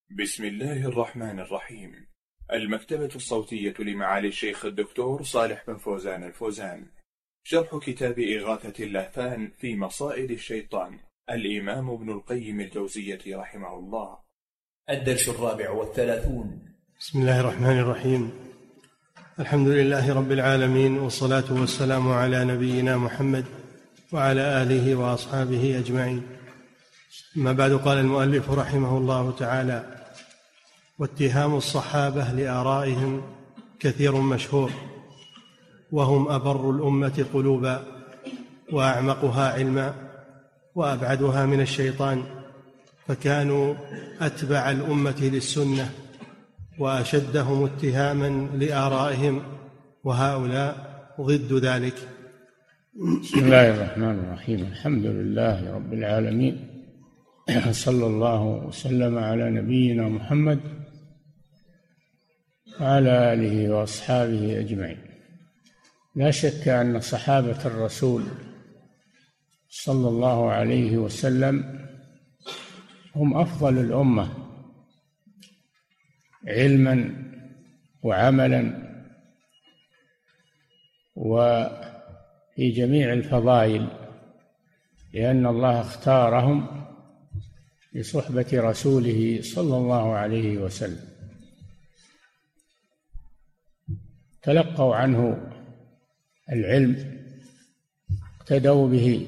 بسم الله الرحمن الرحيم. المكتبة الصوتية لمعالي الشيخ الدكتور صالح بن فوزان الفوزان. شرح كتاب إغاثة اللهفان في مصائد الشيطان، الإمام ابن القيم الجوزية رحمه الله. الدرس 34. بسم الله الرحمن الرحيم. الحمد لله رب العالمين، والصلاة والسلام على نبينا محمد وعلى آله وأصحابه أجمعين. أما بعد، قال المؤلف رحمه الله تعالى: واتهام الصحابة لآرائهم كثير مشهور، وهم أبر الأمة قلوبا، وأعمقها علما، وأبعدها من الشيطان، فكانوا أتبع الأمة للسنة وأشدهم اتهاما لآرائهم، وهؤلاء ضد ذلك. بسم الله الرحمن الرحيم. الحمد لله رب العالمين، صلى الله وسلم على نبينا محمد وعلى آله وأصحابه أجمعين. لا شك أن صحابة الرسول صلى الله عليه وسلم هم أفضل الأمة علما وعملا وفي جميع الفضائل، لأن الله اختارهم لصحبة رسوله صلى الله عليه وسلم، تلقوا عنه العلم، اقتدوا به،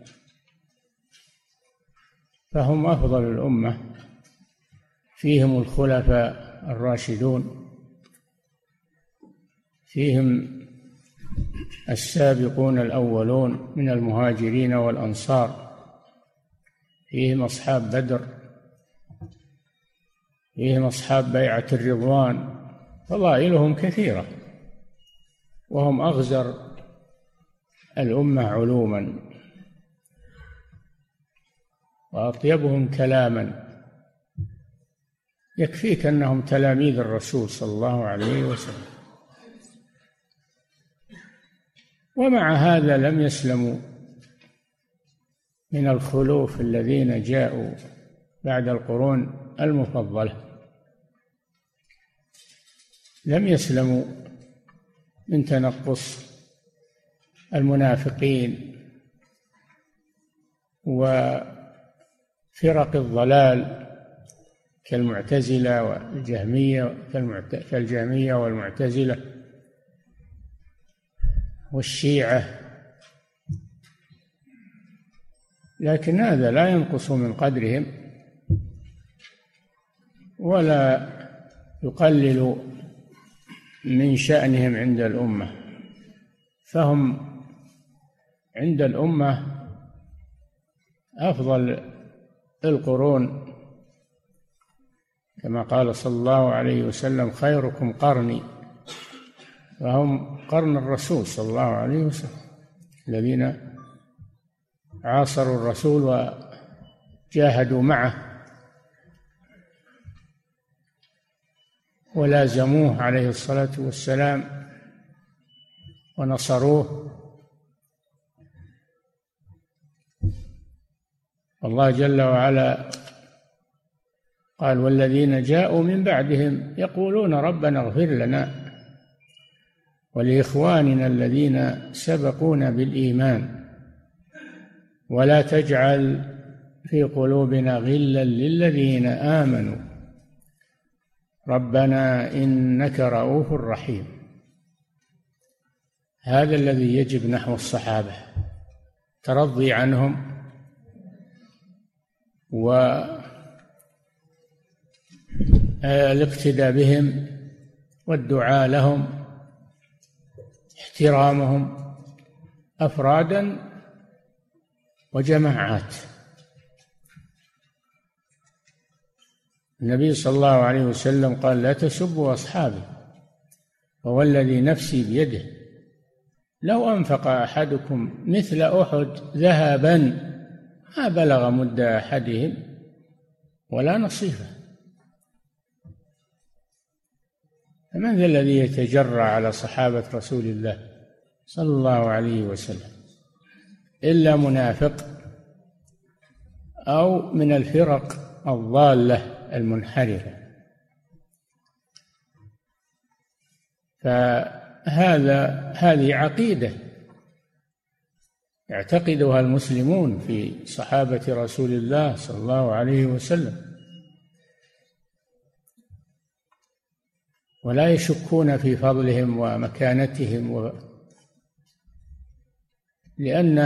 فهم أفضل الأمة. فيهم الخلفاء الراشدون، فيهم السابقون الأولون من المهاجرين والأنصار، فيهم أصحاب بدر، فيهم أصحاب بيعة الرضوان، فضائلهم كثيرة، وهم أغزر الأمة علوما وأطيبهم كلاما. يكفيك أنهم تلاميذ الرسول صلى الله عليه وسلم، ومع هذا لم يسلموا من الخلوف الذين جاءوا بعد القرون المفضلة، لم يسلموا من تنقص المنافقين وفرق الضلال كالمعتزلة كالجهمية والمعتزلة والشيعة، لكن هذا لا ينقص من قدرهم ولا يقلل من شأنهم عند الأمة، فهم عند الأمة أفضل القرون، كما قال صلى الله عليه وسلم: خيركم قرني. فهم قرن الرسول صلى الله عليه وسلم، الذين عاصروا الرسول وجاهدوا معه ولازموه عليه الصلاة والسلام ونصروه. الله جل وعلا قال: والذين جاءوا من بعدهم يقولون ربنا اغفر لنا ولإخواننا الذين سبقونا بالإيمان ولا تجعل في قلوبنا غلا للذين آمنوا ربنا إنك رؤوف رحيم. هذا الذي يجب نحو الصحابة، ترضي عنهم والاقتداء بهم والدعاء لهم، احترامهم أفرادا وجماعات. النبي صلى الله عليه وسلم قال: لا تسبوا أصحابي، فوالذي نفسي بيده لو أنفق أحدكم مثل أحد ذهبا ما بلغ مد أحدهم ولا نصيفه. فمن ذا الذي يتجرأ على صحابة رسول الله صلى الله عليه وسلم إلا منافق أو من الفرق الضالة المنحرفة. هذه عقيدة يعتقدها المسلمون في صحابة رسول الله صلى الله عليه وسلم، ولا يشكون في فضلهم ومكانتهم، لأن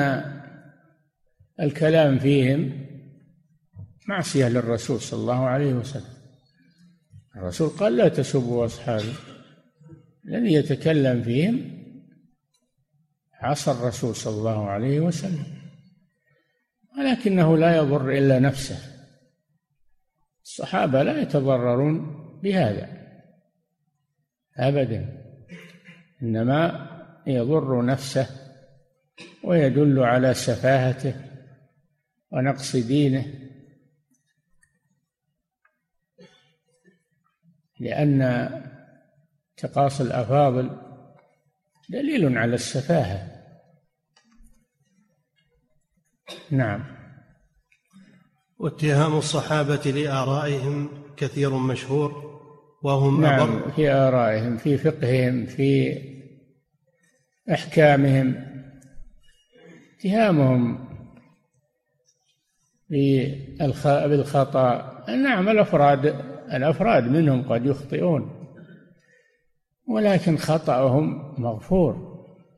الكلام فيهم معصية للرسول صلى الله عليه وسلم. الرسول قال: لا تسبوا أصحابي. الذي يتكلم فيهم عصى الرسول صلى الله عليه وسلم، ولكنه لا يضر إلا نفسه. الصحابة لا يتضررون بهذا أبدا، إنما يضر نفسه ويدل على سفاهته ونقص دينه، لأن تقاصي الأفاضل دليل على السفاهة. نعم. واتهام الصحابة لآرائهم كثير مشهور، وهم نعم، في آرائهم، في فقههم، في أحكامهم، اتهامهم بالخطأ. نعم، الأفراد منهم قد يخطئون، ولكن خطأهم مغفور،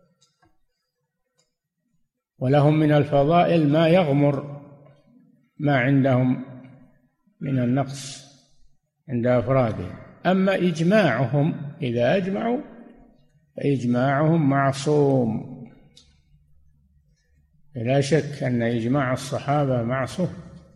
ولهم من الفضائل ما يغمر ما عندهم من النقص عند أفرادهم. أما إجماعهم، إذا أجمعوا فإجماعهم معصوم، لا شك أن إجماع الصحابة معصوم.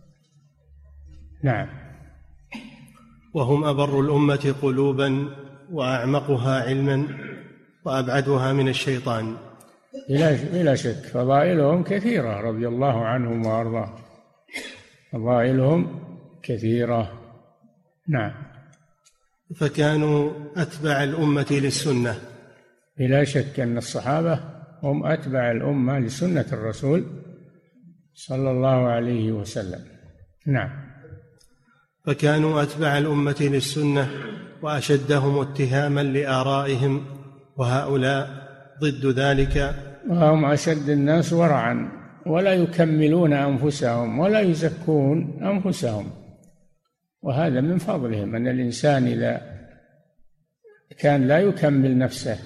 نعم. وهم أبر الأمة قلوبا وأعمقها علما وأبعدها من الشيطان. بلا شك فضائلهم كثيرة رضي الله عنهم وأرضاهم، فضائلهم كثيرة. نعم. فكانوا أتبع الأمة للسنة. بلا شك أن الصحابة هم أتبع الأمة لسنة الرسول صلى الله عليه وسلم. نعم. فكانوا أتبع الأمة للسنة وأشدهم اتهاما لآرائهم، وهؤلاء ضد ذلك. وهم أشد الناس ورعا، ولا يكملون أنفسهم ولا يزكون أنفسهم، وهذا من فضلهم. أن الإنسان إذا كان لا يكمل نفسه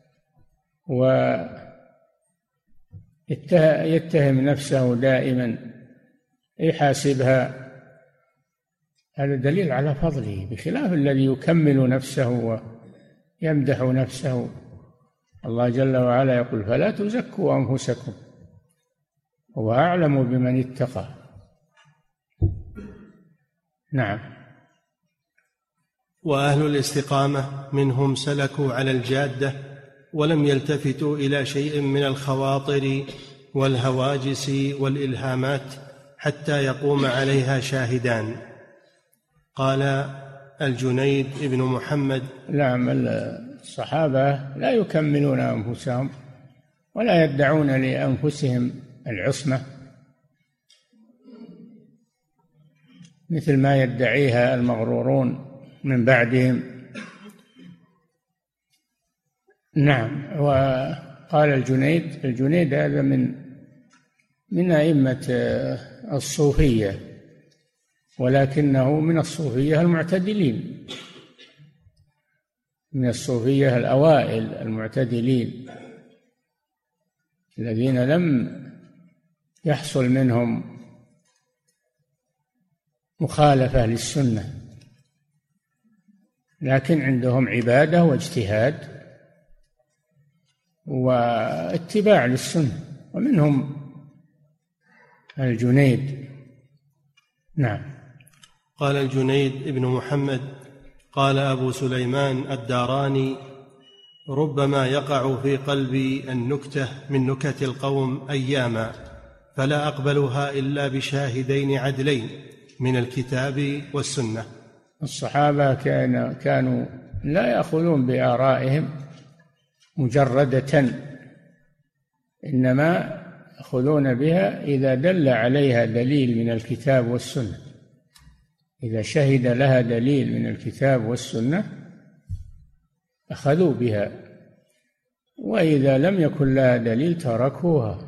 ويتهم نفسه دائما يحاسبها، هذا دليل على فضله، بخلاف الذي يكمل نفسه ويمدح نفسه. الله جل وعلا يقول: فلا تزكوا أنفسكم هو أعلم بمن اتقى. نعم. وأهل الاستقامة منهم سلكوا على الجادة ولم يلتفتوا إلى شيء من الخواطر والهواجس والإلهامات حتى يقوم عليها شاهدان. قال الجنيد بن محمد: نعم، الصحابة لا يكملون أنفسهم ولا يدعون لأنفسهم العصمة مثل ما يدعيها المغرورون من بعدهم. نعم. وقال الجنيد هذا من أئمة الصوفية، ولكنه من الصوفية المعتدلين، من الصوفية الأوائل المعتدلين الذين لم يحصل منهم مخالفة للسنة، لكن عندهم عبادة واجتهاد واتباع للسنة، ومنهم الجنيد. نعم. قال الجنيد بن محمد: قال أبو سليمان الداراني: ربما يقع في قلبي النكتة من نكت القوم أياما، فلا أقبلها إلا بشاهدين عدلين من الكتاب والسنة. الصحابة كانوا لا يأخذون بآرائهم مجردة، إنما يأخذون بها إذا دل عليها دليل من الكتاب والسنة. إذا شهد لها دليل من الكتاب والسنة أخذوا بها، وإذا لم يكن لها دليل تركوها،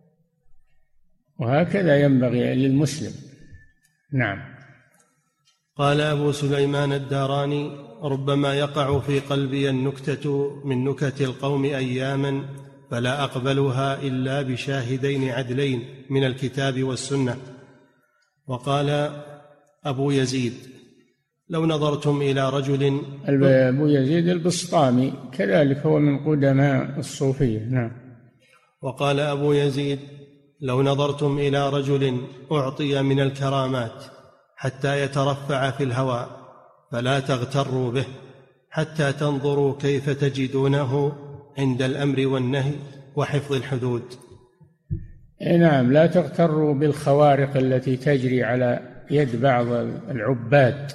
وهكذا ينبغي للمسلم. نعم. قال أبو سليمان الداراني: ربما يقع في قلبي النكتة من نكت القوم أياما فلا أقبلها إلا بشاهدين عدلين من الكتاب والسنة. وقال أبو يزيد: لو نظرتم إلى رجل. أبو يزيد البسطامي كذلك هو من قدماء الصوفية. نعم. وقال أبو يزيد: لو نظرتم إلى رجل أعطي من الكرامات حتى يترفع في الهواء فلا تغتروا به حتى تنظروا كيف تجدونه عند الأمر والنهي وحفظ الحدود. نعم، لا تغتروا بالخوارق التي تجري على يد بعض العباد.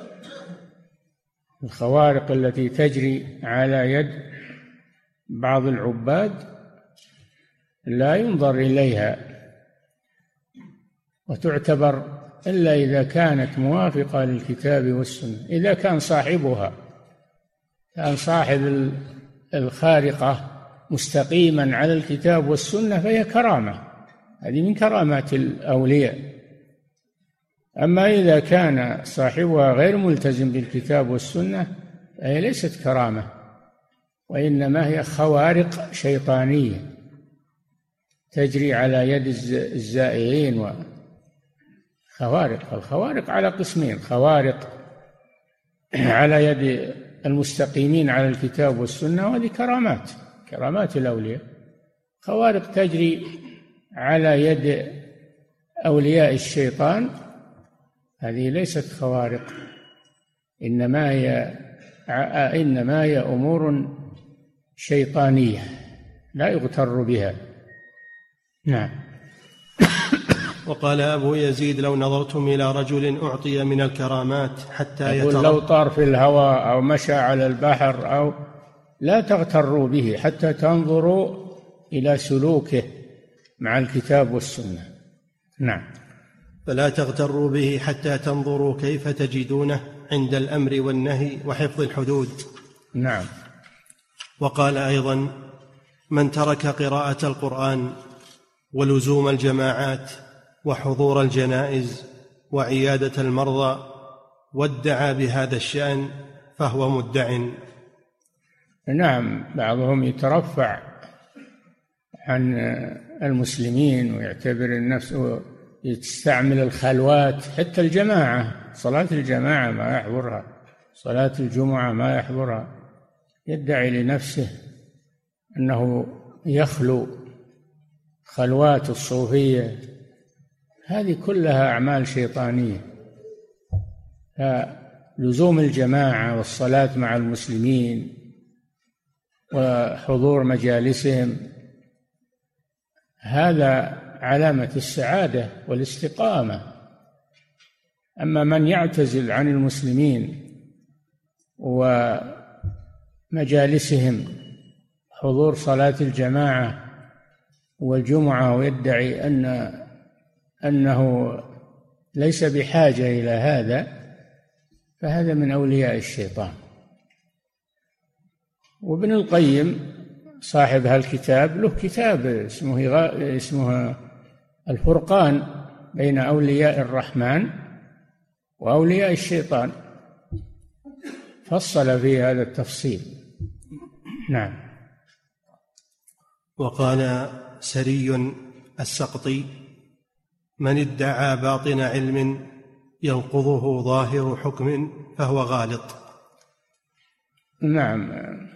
الخوارق التي تجري على يد بعض العباد لا ينظر إليها وتعتبر إلا إذا كانت موافقة للكتاب والسنة. إذا كان صاحبها كان صاحب الخارقة مستقيما على الكتاب والسنة فهي كرامة، هذه من كرامات الأولياء. أما إذا كان صاحبها غير ملتزم بالكتاب والسنة فهي ليست كرامة، وإنما هي خوارق شيطانية تجري على يد الزائرين. الخوارق على قسمين: خوارق على يد المستقيمين على الكتاب والسنة، وهذه كرامات الأولياء. خوارق تجري على يد أولياء الشيطان هذه ليست خوارق، إنما هي أمور شيطانية لا يغتر بها. نعم. وقال أبو يزيد: لو نظرتم إلى رجل أعطي من الكرامات حتى لو طار في الهواء أو مشى على البحر أو لا تغتروا به حتى تنظروا إلى سلوكه مع الكتاب والسنة. نعم. فلا تغتروا به حتى تنظروا كيف تجدونه عند الأمر والنهي وحفظ الحدود. نعم. وقال أيضا: من ترك قراءة القرآن ولزوم الجماعات وحضور الجنائز وعيادة المرضى وادعى بهذا الشأن فهو مدع. نعم، بعضهم يترفع عن المسلمين ويعتبر النفس يستعمل الخلوات، حتى الجماعة، صلاة الجماعة ما يحضرها، صلاة الجمعة ما يحضرها، يدعي لنفسه أنه يخلو خلوات الصوفية. هذه كلها أعمال شيطانية. لزوم الجماعة والصلاة مع المسلمين وحضور مجالسهم هذا علامة السعادة والاستقامة. أما من يعتزل عن المسلمين ومجالسهم حضور صلاة الجماعة والجمعة ويدعي أنه ليس بحاجة إلى هذا فهذا من أولياء الشيطان. وابن القيم صاحب هالكتاب له كتاب اسمه الفرقان بين أولياء الرحمن وأولياء الشيطان، فصل في هذا التفصيل. نعم. وقال سري السقطي: من ادعى باطن علم ينقضه ظاهر حكم فهو غالط. نعم،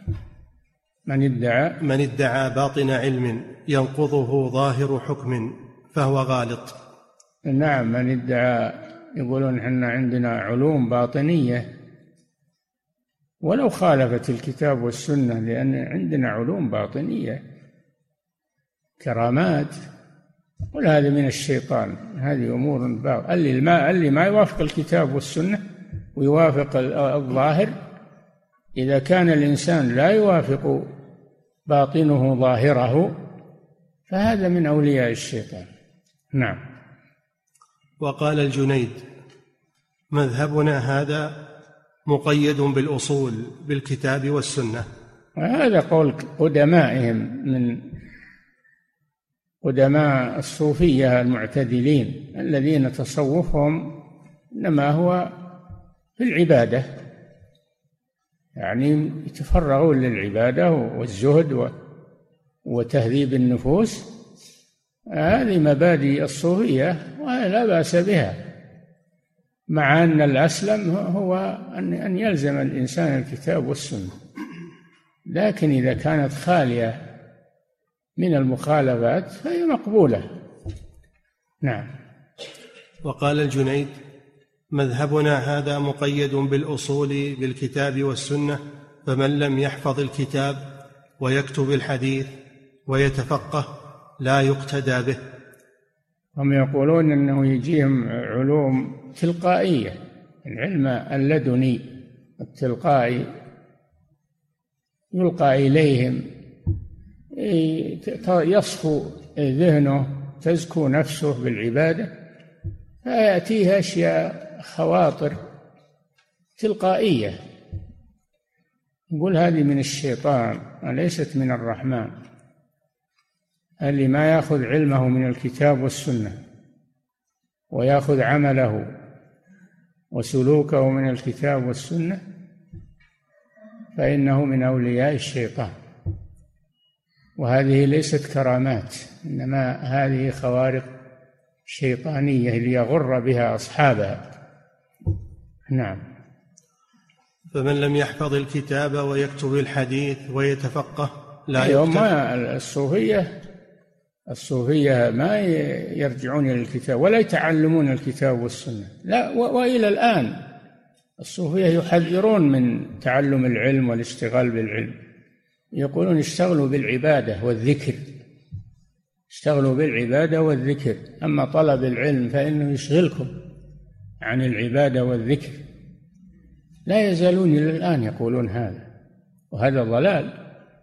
من ادعى باطن علم ينقضه ظاهر حكم فهو غالط. نعم، من ادعى، يقولون احنا عندنا علوم باطنية ولو خالفت الكتاب والسنة، لأن عندنا علوم باطنية كرامات، وهذا من الشيطان، هذه أمور باطنة. اللي ما يوافق الكتاب والسنة ويوافق الظاهر، إذا كان الإنسان لا يوافق باطنه ظاهره فهذا من أولياء الشيطان. نعم. وقال الجنيد: مذهبنا هذا مقيد بالأصول بالكتاب والسنة. هذا قول قدمائهم من قدماء الصوفية المعتدلين الذين تصوفهم إنما هو في العبادة، يعني يتفرغون للعبادة والزهد وتهذيب النفوس. هذه مبادئ الصوفية ولا بأس بها، مع أن الأسلم هو أن يلزم الإنسان الكتاب والسنة، لكن إذا كانت خالية من المخالفات فهي مقبولة. نعم. وقال الجنيد: مذهبنا هذا مقيد بالأصول بالكتاب والسنة، فمن لم يحفظ الكتاب ويكتب الحديث ويتفقه لا يقتدى به. هم يقولون أنه يجيهم علوم تلقائية، العلم اللدني التلقائي يلقى إليهم، يصفو ذهنه، تزكو نفسه بالعبادة، فيأتيه أشياء خواطر تلقائية، يقول هذه من الشيطان وليست من الرحمن. اللي ما يأخذ علمه من الكتاب والسنة ويأخذ عمله وسلوكه من الكتاب والسنة فإنه من أولياء الشيطان، وهذه ليست كرامات، إنما هذه خوارق شيطانية ليغر بها أصحابها. نعم. فمن لم يحفظ الكتاب ويكتب الحديث ويتفقه لا يقتدى. الصوفية ما يرجعون إلى الكتاب ولا يتعلمون الكتاب والسنة، لا، وإلى الآن الصوفية يحذرون من تعلم العلم والاشتغال بالعلم، يقولون اشتغلوا بالعبادة والذكر، اشتغلوا بالعبادة والذكر، أما طلب العلم فإنه يشغلكم عن العبادة والذكر. لا يزالون إلى الآن يقولون هذا، وهذا ضلال،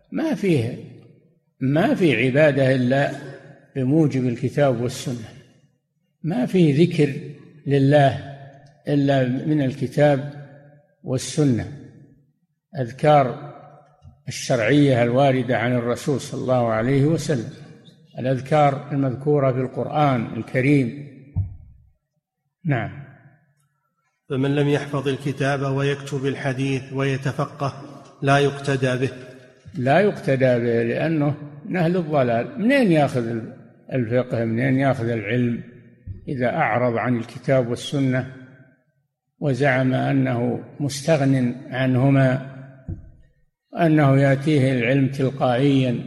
ما في عبادة إلا بموجب الكتاب والسنة، ما في ذكر لله إلا من الكتاب والسنة، أذكار الشرعية الواردة عن الرسول صلى الله عليه وسلم، الأذكار المذكورة في القرآن الكريم. نعم. فمن لم يحفظ الكتاب ويكتب الحديث ويتفقه لا يقتدى به. لا يقتدى به لأنه من أهل الضلال. منين يأخذ الفقه؟ منين يأخذ العلم إذا أعرض عن الكتاب والسنة وزعم أنه مستغن عنهما، أنه يأتيه العلم تلقائيا؟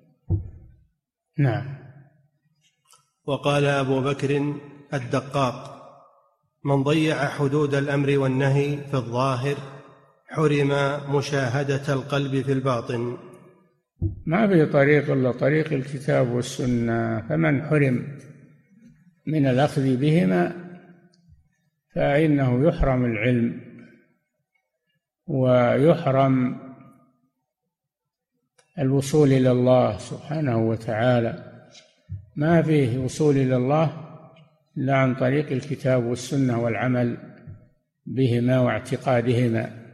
نعم. وقال أبو بكر الدقاق: من ضيع حدود الأمر والنهي في الظاهر حرم مشاهدة القلب في الباطن. ما في طريق إلا طريق الكتاب والسنة، فمن حرم من الأخذ بهما فإنه يحرم العلم ويحرم الوصول إلى الله سبحانه وتعالى. ما فيه وصول إلى الله إلا عن طريق الكتاب والسنة والعمل بهما واعتقادهما.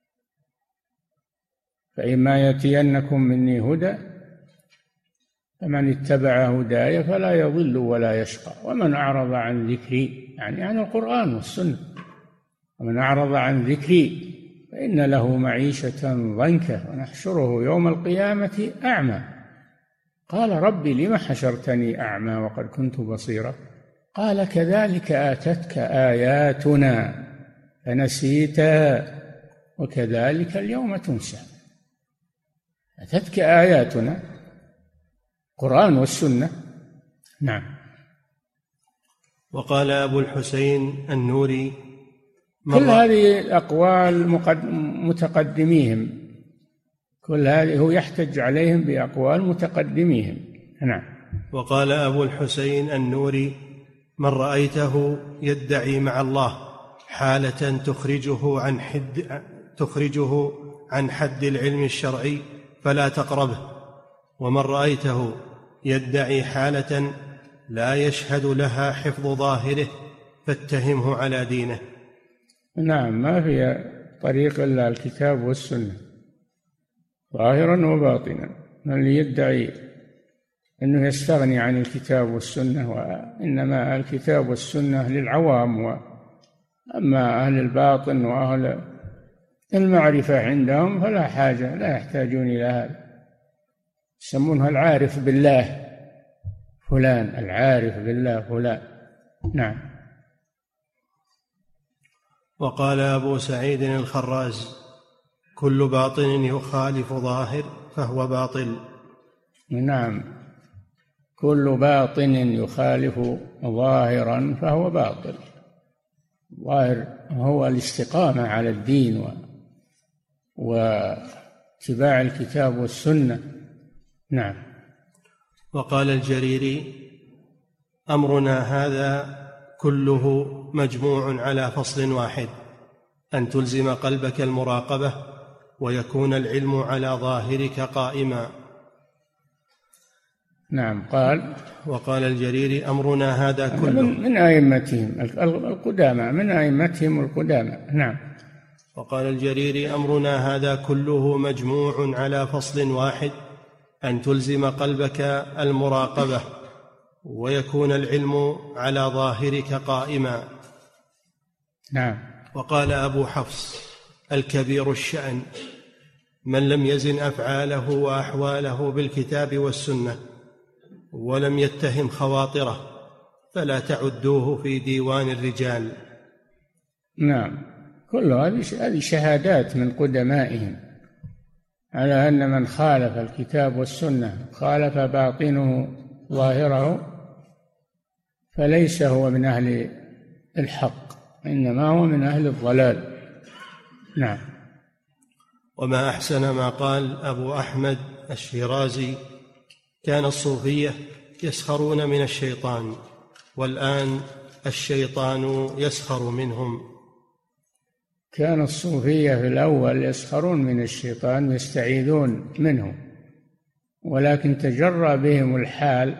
فإما يأتينكم مني هدى فمن اتبع هداي فلا يضل ولا يشقى ومن أعرض عن ذكري، يعني عن القرآن والسنة، ومن أعرض عن ذكري فإن له معيشة ضنكا ونحشره يوم القيامة أعمى. قال ربي لم حشرتني أعمى وقد كنت بصيرا؟ قال كذلك آتتك آياتنا فنسيتها وكذلك اليوم تنسى. أتتك آياتنا، القرآن والسنة. نعم. وقال أبو الحسين النوري: كل هذه أقوال متقدميهم، كل هذه هو يحتج عليهم بأقوال متقدميهم. نعم. وقال أبو الحسين النوري: من رأيته يدعي مع الله حالة تخرجه عن حد العلم الشرعي فلا تقربه، ومن رأيته يدعي حالة لا يشهد لها حفظ ظاهره فاتهمه على دينه. نعم، ما في طريق إلا الكتاب والسنة ظاهرا وباطنا. من يدعي أنه يستغني عن الكتاب والسنة، وإنما الكتاب والسنة للعوام، أما أهل الباطن وأهل المعرفة عندهم فلا حاجة، لا يحتاجون إلى هذا. يسمونها العارف بالله فلان، العارف بالله فلان. نعم. وقال أبو سعيد الخراز: كل باطن يخالف ظاهر فهو باطل. نعم، كل باطن يخالف ظاهرا فهو باطل. ظاهر هو الاستقامة على الدين واتباع الكتاب والسنة. نعم. وقال الجريري: أمرنا هذا كله مجموع على فصل واحد، أن تلزم قلبك المراقبة ويكون العلم على ظاهرك قائما. نعم. قال: وقال الجريري: أمرنا هذا كله من أئمتهم القدامى، من أئمتهم القدامى. نعم. وقال الجريري: أمرنا هذا كله مجموع على فصل واحد، أن تلزم قلبك المراقبة ويكون العلم على ظاهرك قائما. نعم. وقال أبو حفص الكبير الشأن: من لم يزن أفعاله وأحواله بالكتاب والسنة ولم يتهم خواطره فلا تعدوه في ديوان الرجال. نعم، كل هذه شهادات من قدمائهم على أن من خالف الكتاب والسنة، خالف باطنه ظاهره، فليس هو من أهل الحق، إنما هو من أهل الضلال. نعم. وما أحسن ما قال أبو أحمد الشيرازي: كان الصوفية يسخرون من الشيطان، والآن الشيطان يسخر منهم. كان الصوفية في الأول يسخرون من الشيطان ويستعيذون منه، ولكن تجرى بهم الحال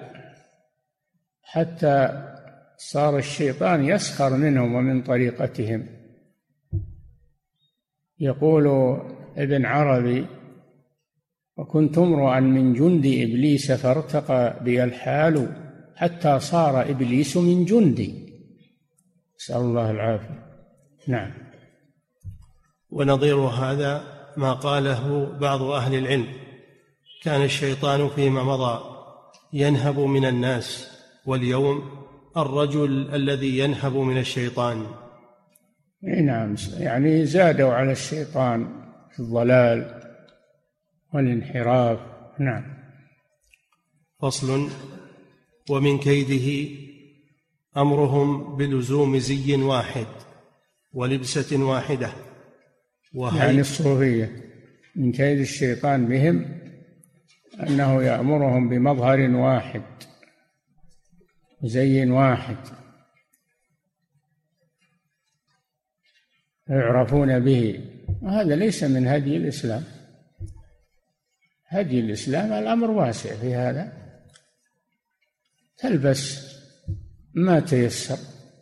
حتى صار الشيطان يسخر منهم ومن طريقتهم. يقول ابن عربي: وكنت امرؤا من جند إبليس فارتقى بي الحال حتى صار إبليس من جندي. نسأل الله العافية. نعم. ونظير هذا ما قاله بعض أهل العلم: كان الشيطان فيما مضى ينهب من الناس، واليوم الرجل الذي ينهب من الشيطان. نعم، يعني زادوا على الشيطان في الضلال والانحراف. نعم. فصل: ومن كيده أمرهم بلزوم زي واحد ولبسة واحدة يعني الصوفية من كيد الشيطان بهم أنه يأمرهم بمظهر واحد، زي واحد يعرفون به. هذا ليس من هدي الإسلام. هدي الإسلام الأمر واسع في هذا، تلبس ما تيسر،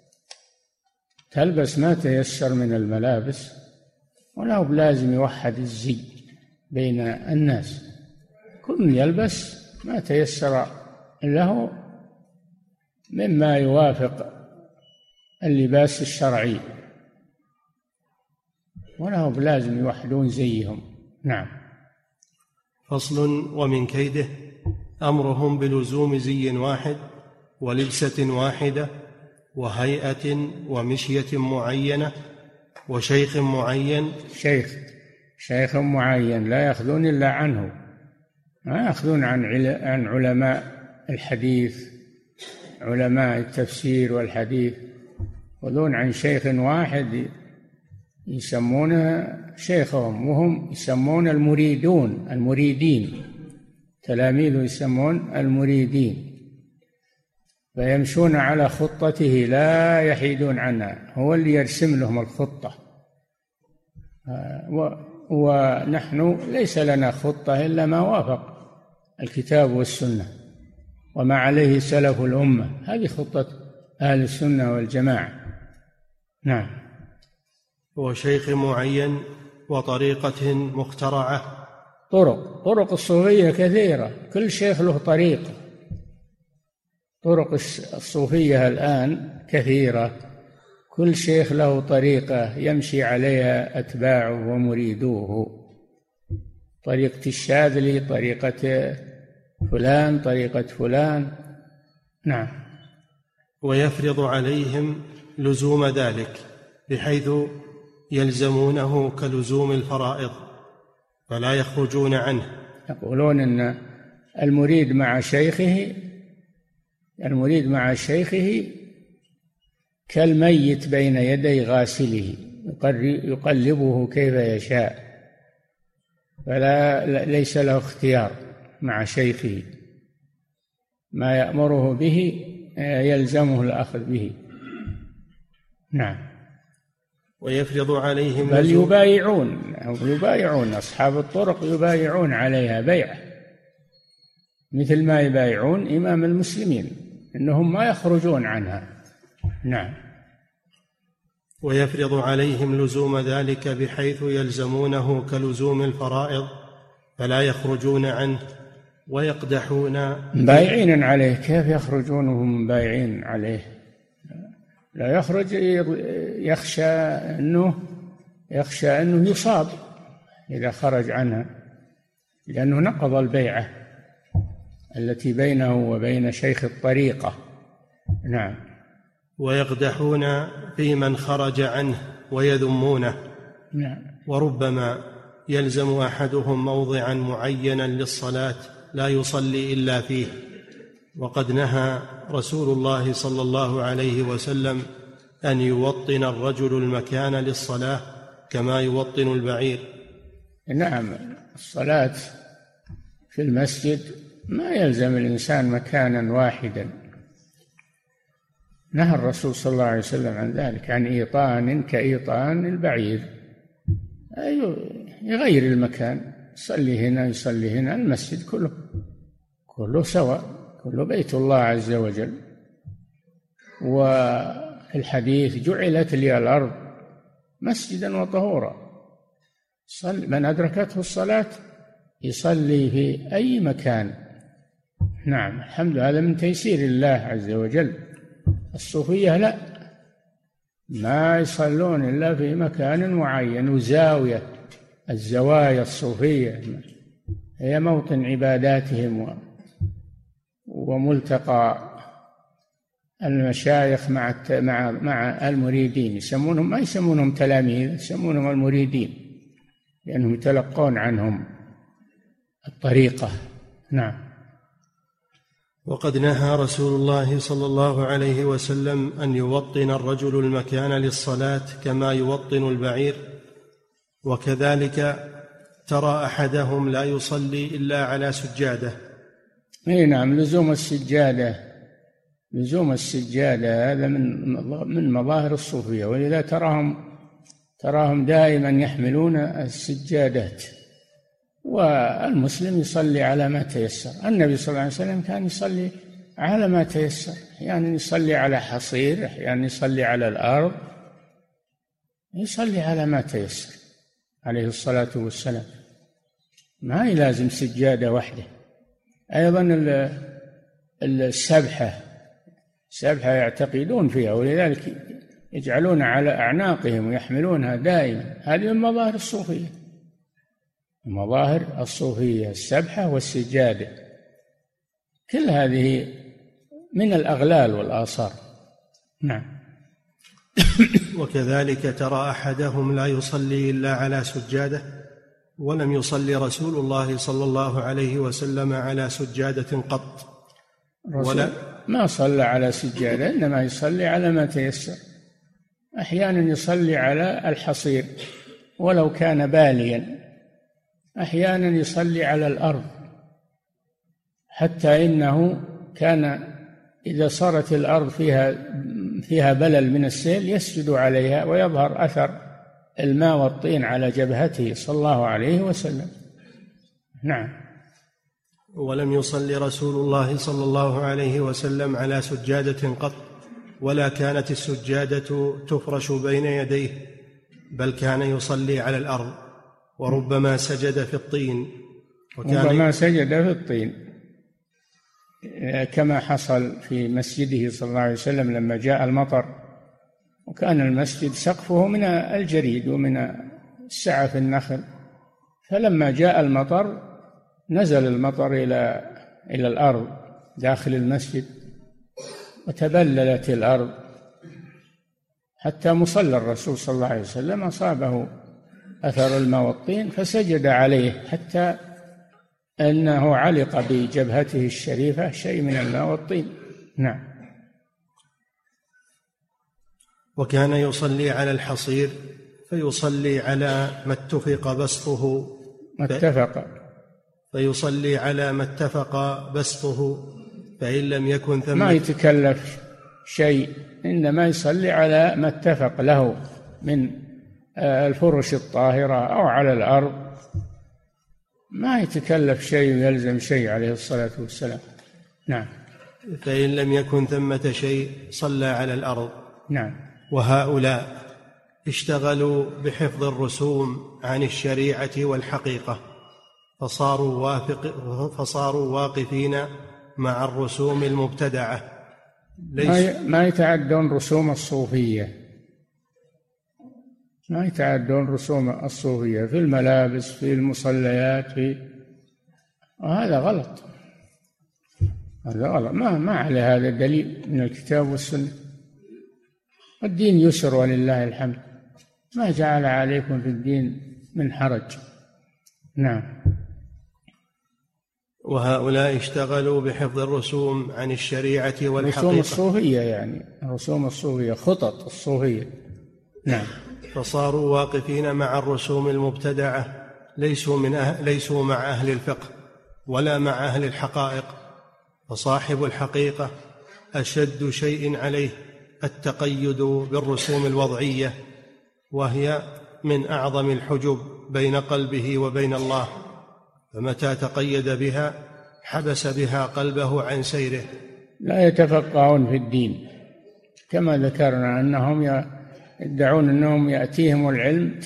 تلبس ما تيسر من الملابس، ولا هو لازم يوحد الزي بين الناس، كل يلبس ما تيسر له مما يوافق اللباس الشرعي، ولا هو لازم يوحدون زيهم. نعم. فصل: ومن كيده أمرهم بلزوم زي واحد ولبسة واحدة وهيئة ومشية معينة وشيخ معين. شيخ معين لا يأخذون إلا عنه، ما يأخذون عن علماء الحديث، علماء التفسير والحديث، يأخذون عن شيخ واحد يسمونه شيخهم، وهم يسمون المريدين، تلاميذه يسمون المريدين، فيمشون على خطته لا يحيدون عنها، هو اللي يرسم لهم الخطة. ونحن ليس لنا خطة إلا ما وافق الكتاب والسنة وما عليه سلف الأمة، هذه خطة أهل السنة والجماعة. نعم. وشيخ معين وطريقة مخترعة. طرق الصوفية كثيرة، كل شيخ له طريقة. طرق الصوفية الآن كثيرة، كل شيخ له طريقة يمشي عليها أتباعه ومريدوه. طريقة الشاذلي، طريقة فلان، طريقة فلان. نعم. ويفرض عليهم لزوم ذلك بحيث يلزمونه كلزوم الفرائض فلا يخرجون عنه. يقولون أن المريد مع شيخه كالميت بين يدي غاسله يقلبه كيف يشاء، ليس له اختيار مع شيخه، ما يأمره به يلزمه الأخذ به. نعم. ويفرض عليهم بل يبايعون أصحاب الطرق، يبايعون عليها بيعة مثل ما يبايعون إمام المسلمين إنهم ما يخرجون عنها. نعم. ويفرض عليهم لزوم ذلك بحيث يلزمونه كلزوم الفرائض فلا يخرجون عنه ويقدحون بايعين عليه. كيف يخرجون وهم بايعين عليه؟ لا يخرج، يخشى أنه يصاب إذا خرج عنها، لأنه نقض البيعة التي بينه وبين شيخ الطريقة. نعم. ويقدحون في من خرج عنه ويذمونه. نعم. وربما يلزم أحدهم موضعا معينا للصلاة لا يصلي إلا فيه، وقد نهى رسول الله صلى الله عليه وسلم أن يوطن الرجل المكان للصلاة كما يوطن البعير. نعم. الصلاة في المسجد ما يلزم الإنسان مكانا واحدا، نهى الرسول صلى الله عليه وسلم عن ذلك، عن إيطان كإيطان البعير، يغير المكان، يصلي هنا يصلي هنا. المسجد كله سواء، كله بيت الله عز وجل. والحديث جعلت لي الأرض مسجدا وطهورا، من أدركته الصلاة يصلي في أي مكان. نعم. الحمد لله، هذا من تيسير الله عز وجل. الصوفية لا، ما يصلون إلا في مكان معين وزاوية. الزوايا الصوفية هي موطن عباداتهم وملتقى المشايخ مع المريدين. ما يسمونهم تلاميذ، يسمونهم المريدين، لأنهم يتلقون عنهم الطريقة. نعم. وقد نهى رسول الله صلى الله عليه وسلم أن يوطن الرجل المكان للصلاة كما يوطن البعير. وكذلك ترى أحدهم لا يصلي إلا على سجادة. نعم. لزوم السجادة هذا من مظاهر الصوفية، ولذا تراهم دائما يحملون السجادات. والمسلم يصلي على ما تيسر. النبي صلى الله عليه وسلم كان يصلي على ما تيسر، يعني يصلي على حصير، يعني يصلي على الأرض، يصلي على ما تيسر عليه الصلاة والسلام، ما يلازم سجادة واحدة. أيضا السبحة يعتقدون فيها، ولذلك يجعلون على أعناقهم ويحملونها دائما. هذه من مظاهر الصوفية، مظاهر الصوفية، السبحة والسجادة، كل هذه من الأغلال والآثار. نعم. وكذلك ترى أحدهم لا يصلي إلا على سجادة، ولم يصلي رسول الله صلى الله عليه وسلم على سجادة قط، ولا ما صلى على سجادة، إنما يصلي على ما تيسر. أحيانا يصلي على الحصير ولو كان باليا، أحيانا يصلي على الأرض، حتى إنه كان إذا صارت الأرض فيها بلل من السيل يسجد عليها ويظهر أثر الماء والطين على جبهته صلى الله عليه وسلم. نعم. ولم يصلي رسول الله صلى الله عليه وسلم على سجادة قط، ولا كانت السجادة تفرش بين يديه، بل كان يصلي على الأرض، وربما سجد في الطين. ربما سجد في الطين كما حصل في مسجده صلى الله عليه وسلم لما جاء المطر، وكان المسجد سقفه من الجريد ومن سعف النخل، فلما جاء المطر نزل المطر إلى الأرض داخل المسجد وتبللت الأرض حتى مصلى الرسول صلى الله عليه وسلم أصابه أثر الماء والطين فسجد عليه حتى أنه علق بجبهته الشريفة شيء من الماء والطين. نعم. وكان يصلي على الحصير فيصلي على ما اتفق بسطه فيصلي على ما اتفق بسطه، فإن لم يكن ثم ما يتكلف شيء، إنما يصلي على ما اتفق له من الفرش الطاهرة أو على الأرض، ما يتكلف شيء ويلزم شيء عليه الصلاة والسلام. نعم. فإن لم يكن ثمة شيء صلى على الأرض. نعم. وهؤلاء اشتغلوا بحفظ الرسوم عن الشريعة والحقيقة، فصاروا واقفين مع الرسوم المبتدعة. ما يتعدون رسوم الصوفية، ما يتعدون رسوم الصوفية في الملابس، في المصليات، وهذا غلط، هذا غلط، ما على هذا دليل من الكتاب والسنة. الدين يسر ولله الحمد، ما جعل عليكم في الدين من حرج. نعم. وهؤلاء اشتغلوا بحفظ الرسوم عن الشريعة والحقيقة، رسوم الصوفية، يعني رسوم الصوفية، خطط الصوفية. نعم. فصاروا واقفين مع الرسوم المبتدعة، ليسوا مع أهل الفقه ولا مع أهل الحقائق. فصاحب الحقيقة أشد شيء عليه التقيد بالرسوم الوضعية، وهي من أعظم الحجب بين قلبه وبين الله، فمتى تقيد بها حبس بها قلبه عن سيره. لا يتفقهون في الدين، كما ذكرنا أنهم يدعون أنهم يأتيهم العلم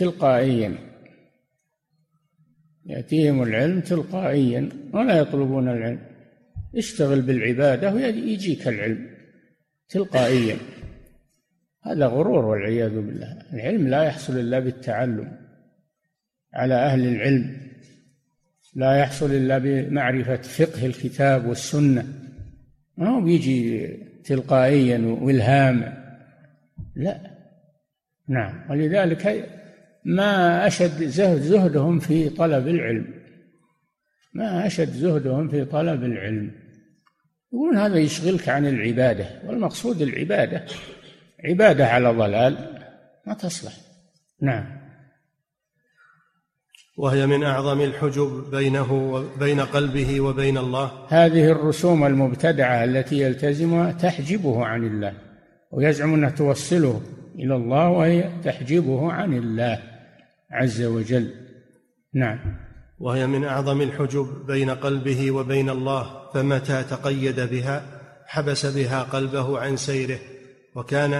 تلقائيا ولا يطلبون العلم. اشتغل بالعبادة ويجيك العلم تلقائيا، هذا غرور والعياذ بالله. العلم لا يحصل إلا بالتعلم على أهل العلم، لا يحصل إلا بمعرفة فقه الكتاب والسنة، ما هو بيجي تلقائيا والهام، لا. نعم. ولذلك ما أشد زهدهم في طلب العلم، يقولون هذا يشغلك عن العبادة، والمقصود العبادة، عبادة على ضلال ما تصلح. نعم. وهي من أعظم الحجب بين قلبه وبين الله. هذه الرسوم المبتدعة التي يلتزمها تحجبه عن الله، ويزعم أنها توصله إلى الله وهي تحجبه عن الله عز وجل. نعم. وهي من أعظم الحجب بين قلبه وبين الله، فمتى تقيد بها حبس بها قلبه عن سيره، وكان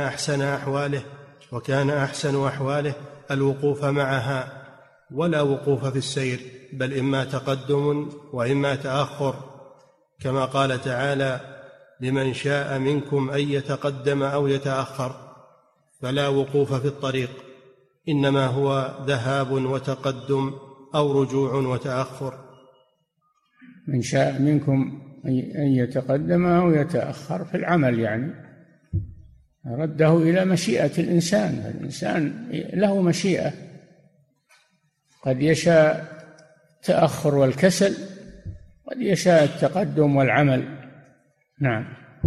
أحسن أحواله الوقوف معها، ولا وقوف في السير، بل إما تقدم وإما تأخر، كما قال تعالى: لمن شاء منكم أن يتقدم أو يتأخر، فلا وقوف في الطريق، إنما هو ذهاب وتقدم أو رجوع وتأخر. من شاء منكم أن يتقدم أو يتأخر في العمل، يعني رده إلى مشيئة الإنسان. الإنسان له مشيئة، قد يشاء التأخر والكسل، قد يشاء التقدم والعمل. نعم.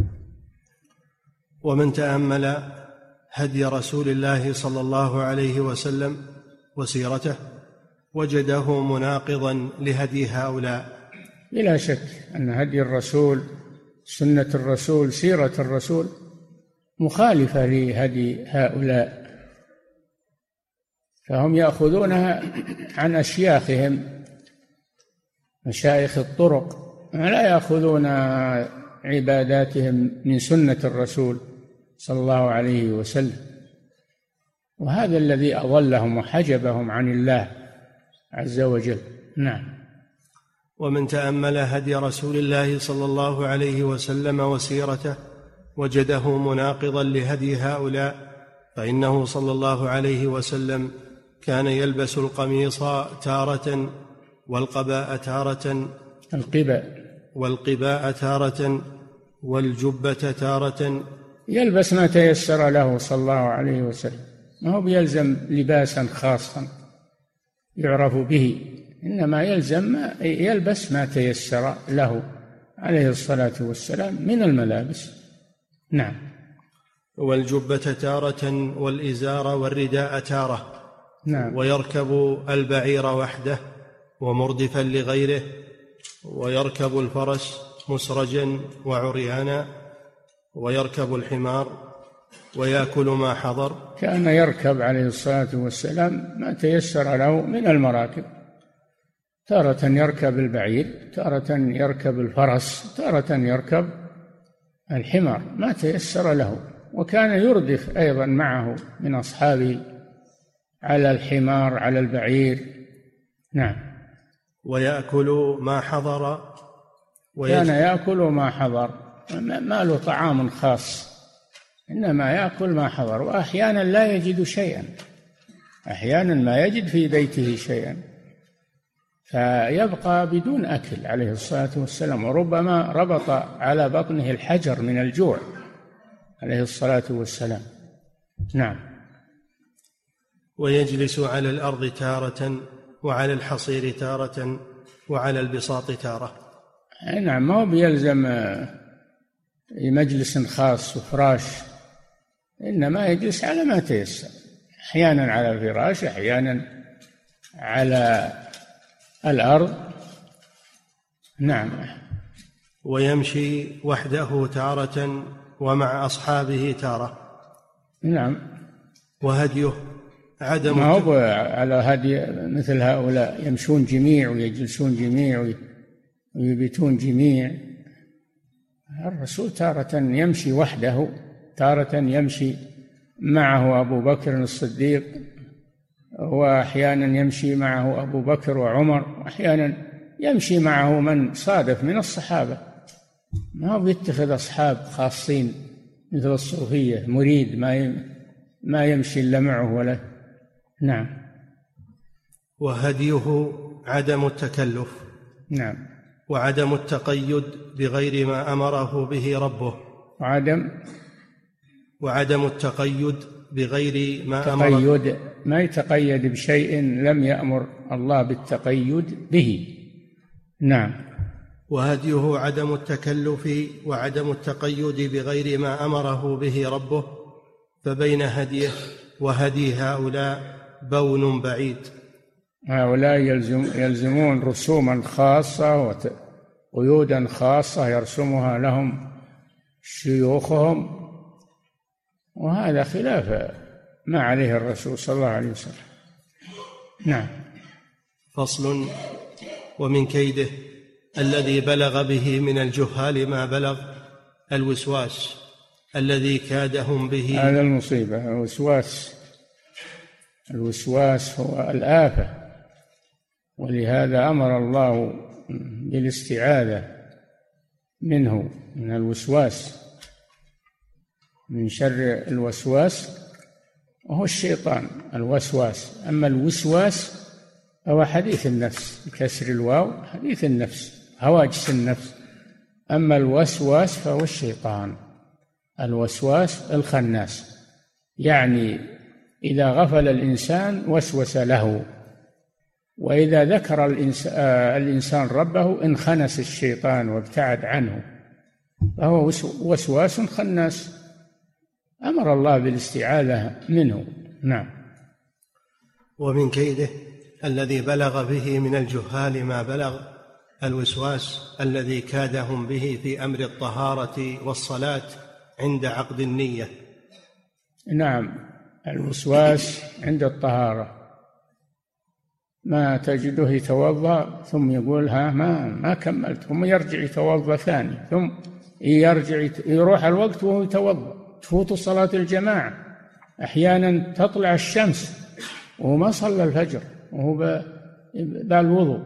ومن تأمل هدي رسول الله صلى الله عليه وسلم وسيرته وجده مناقضا لهدي هؤلاء. بلا شك أن هدي الرسول، سنة الرسول، سيرة الرسول مخالفة لهدي هؤلاء، فهم يأخذونها عن أشياخهم مشايخ الطرق، لا يأخذون عباداتهم من سنة الرسول صلى الله عليه وسلم. وهذا الذي أضلهم وحجبهم عن الله عز وجل. نعم. ومن تأمل هدي رسول الله صلى الله عليه وسلم وسيرته وجده مناقضا لهدي هؤلاء، فإنه صلى الله عليه وسلم كان يلبس القميص تارة والقباء تارة، والقباء تارة والجبة تارة، يلبس ما تيسر له صلى الله عليه وسلم، ما هو بيلزم لباسا خاصا يعرف به، إنما يلبس ما تيسر له عليه الصلاة والسلام من الملابس. نعم. والجبة تارة والإزار والرداء تارة. نعم. ويركب البعير وحده ومردفا لغيره، ويركب الفرس مسرجا وعريانا، ويركب الحمار، ويأكل ما حضر. كان يركب عليه الصلاة والسلام ما تيسر له من المراكب، تارة يركب البعير، تارة يركب الفرس، تارة يركب الحمار، ما تيسر له. وكان يردف أيضا معه من أصحابه على الحمار على البعير. نعم. ويأكل ما حضر. كان يأكل ما حضر، ما له طعام خاص، إنما يأكل ما حضر. وأحيانا لا يجد شيئا، أحيانا ما يجد في بيته شيئا فيبقى بدون أكل عليه الصلاة والسلام، وربما ربط على بطنه الحجر من الجوع عليه الصلاة والسلام. نعم. ويجلس على الأرض تارة، وعلى الحصير تارة، وعلى البساط تارة. نعم. ما هو بيلزم مجلس خاص وفراش، إنما يجلس على ما تيسر، أحيانا على الفراش، أحيانا على الأرض. نعم. ويمشي وحده تارة ومع أصحابه تارة. نعم. وهديه عدم، ما هو على هدي مثل هؤلاء يمشون جميع ويجلسون جميع ويبيتون جميع. الرسول تارة يمشي وحده، تارة يمشي معه أبو بكر الصديق، وأحيانا يمشي معه أبو بكر وعمر، وأحيانا يمشي معه من صادف من الصحابة. ما هو بيتخذ أصحاب خاصين مثل الصوفية، مريد ما يمشي إلا معه ولا. نعم. وهديه عدم التكلف. نعم. وعدم التقيد بغير ما أمره به ربه. وعدم التقيد بغير ما أمره. ما يتقيد بشيء لم يأمر الله بالتقيد به. نعم. وهديه عدم التكلف وعدم التقيد بغير ما أمره به ربه، فبين هديه وهدي هؤلاء بون بعيد. هؤلاء يلزمون رسوما خاصة وقيودا خاصة يرسمها لهم شيوخهم، وهذا خلاف ما عليه الرسول صلى الله عليه وسلم. نعم. فصل. ومن كيده الذي بلغ به من الجهال ما بلغ الوسواس الذي كادهم به. هذا المصيبة، الوسواس هو الآفة، ولهذا أمر الله بالاستعاذة منه، من الوسواس، من شر الوسواس، وهو الشيطان الوسواس. أما الوسواس هو حديث النفس بكسر الواو، حديث النفس، هواجس النفس. أما الوسواس فهو الشيطان، الوسواس الخناس، يعني إذا غفل الإنسان وسوس له، وإذا ذكر الإنسان ربه انخنس الشيطان وابتعد عنه، فهو وسواس خناس، أمر الله بالاستعاذة منه. نعم. ومن كيده الذي بلغ به من الجهال ما بلغ الوسواس الذي كادهم به في أمر الطهارة والصلاة عند عقد النية. نعم. الوسواس عند الطهارة، ما تجده يتوضأ ثم يقول ما كملت، ثم يرجع يتوضأ ثاني، ثم يرجع يروح الوقت وهو يتوضأ، تفوت صلاة الجماعة أحيانا تطلع الشمس وهو ما صلى الفجر وهو بالوضوء،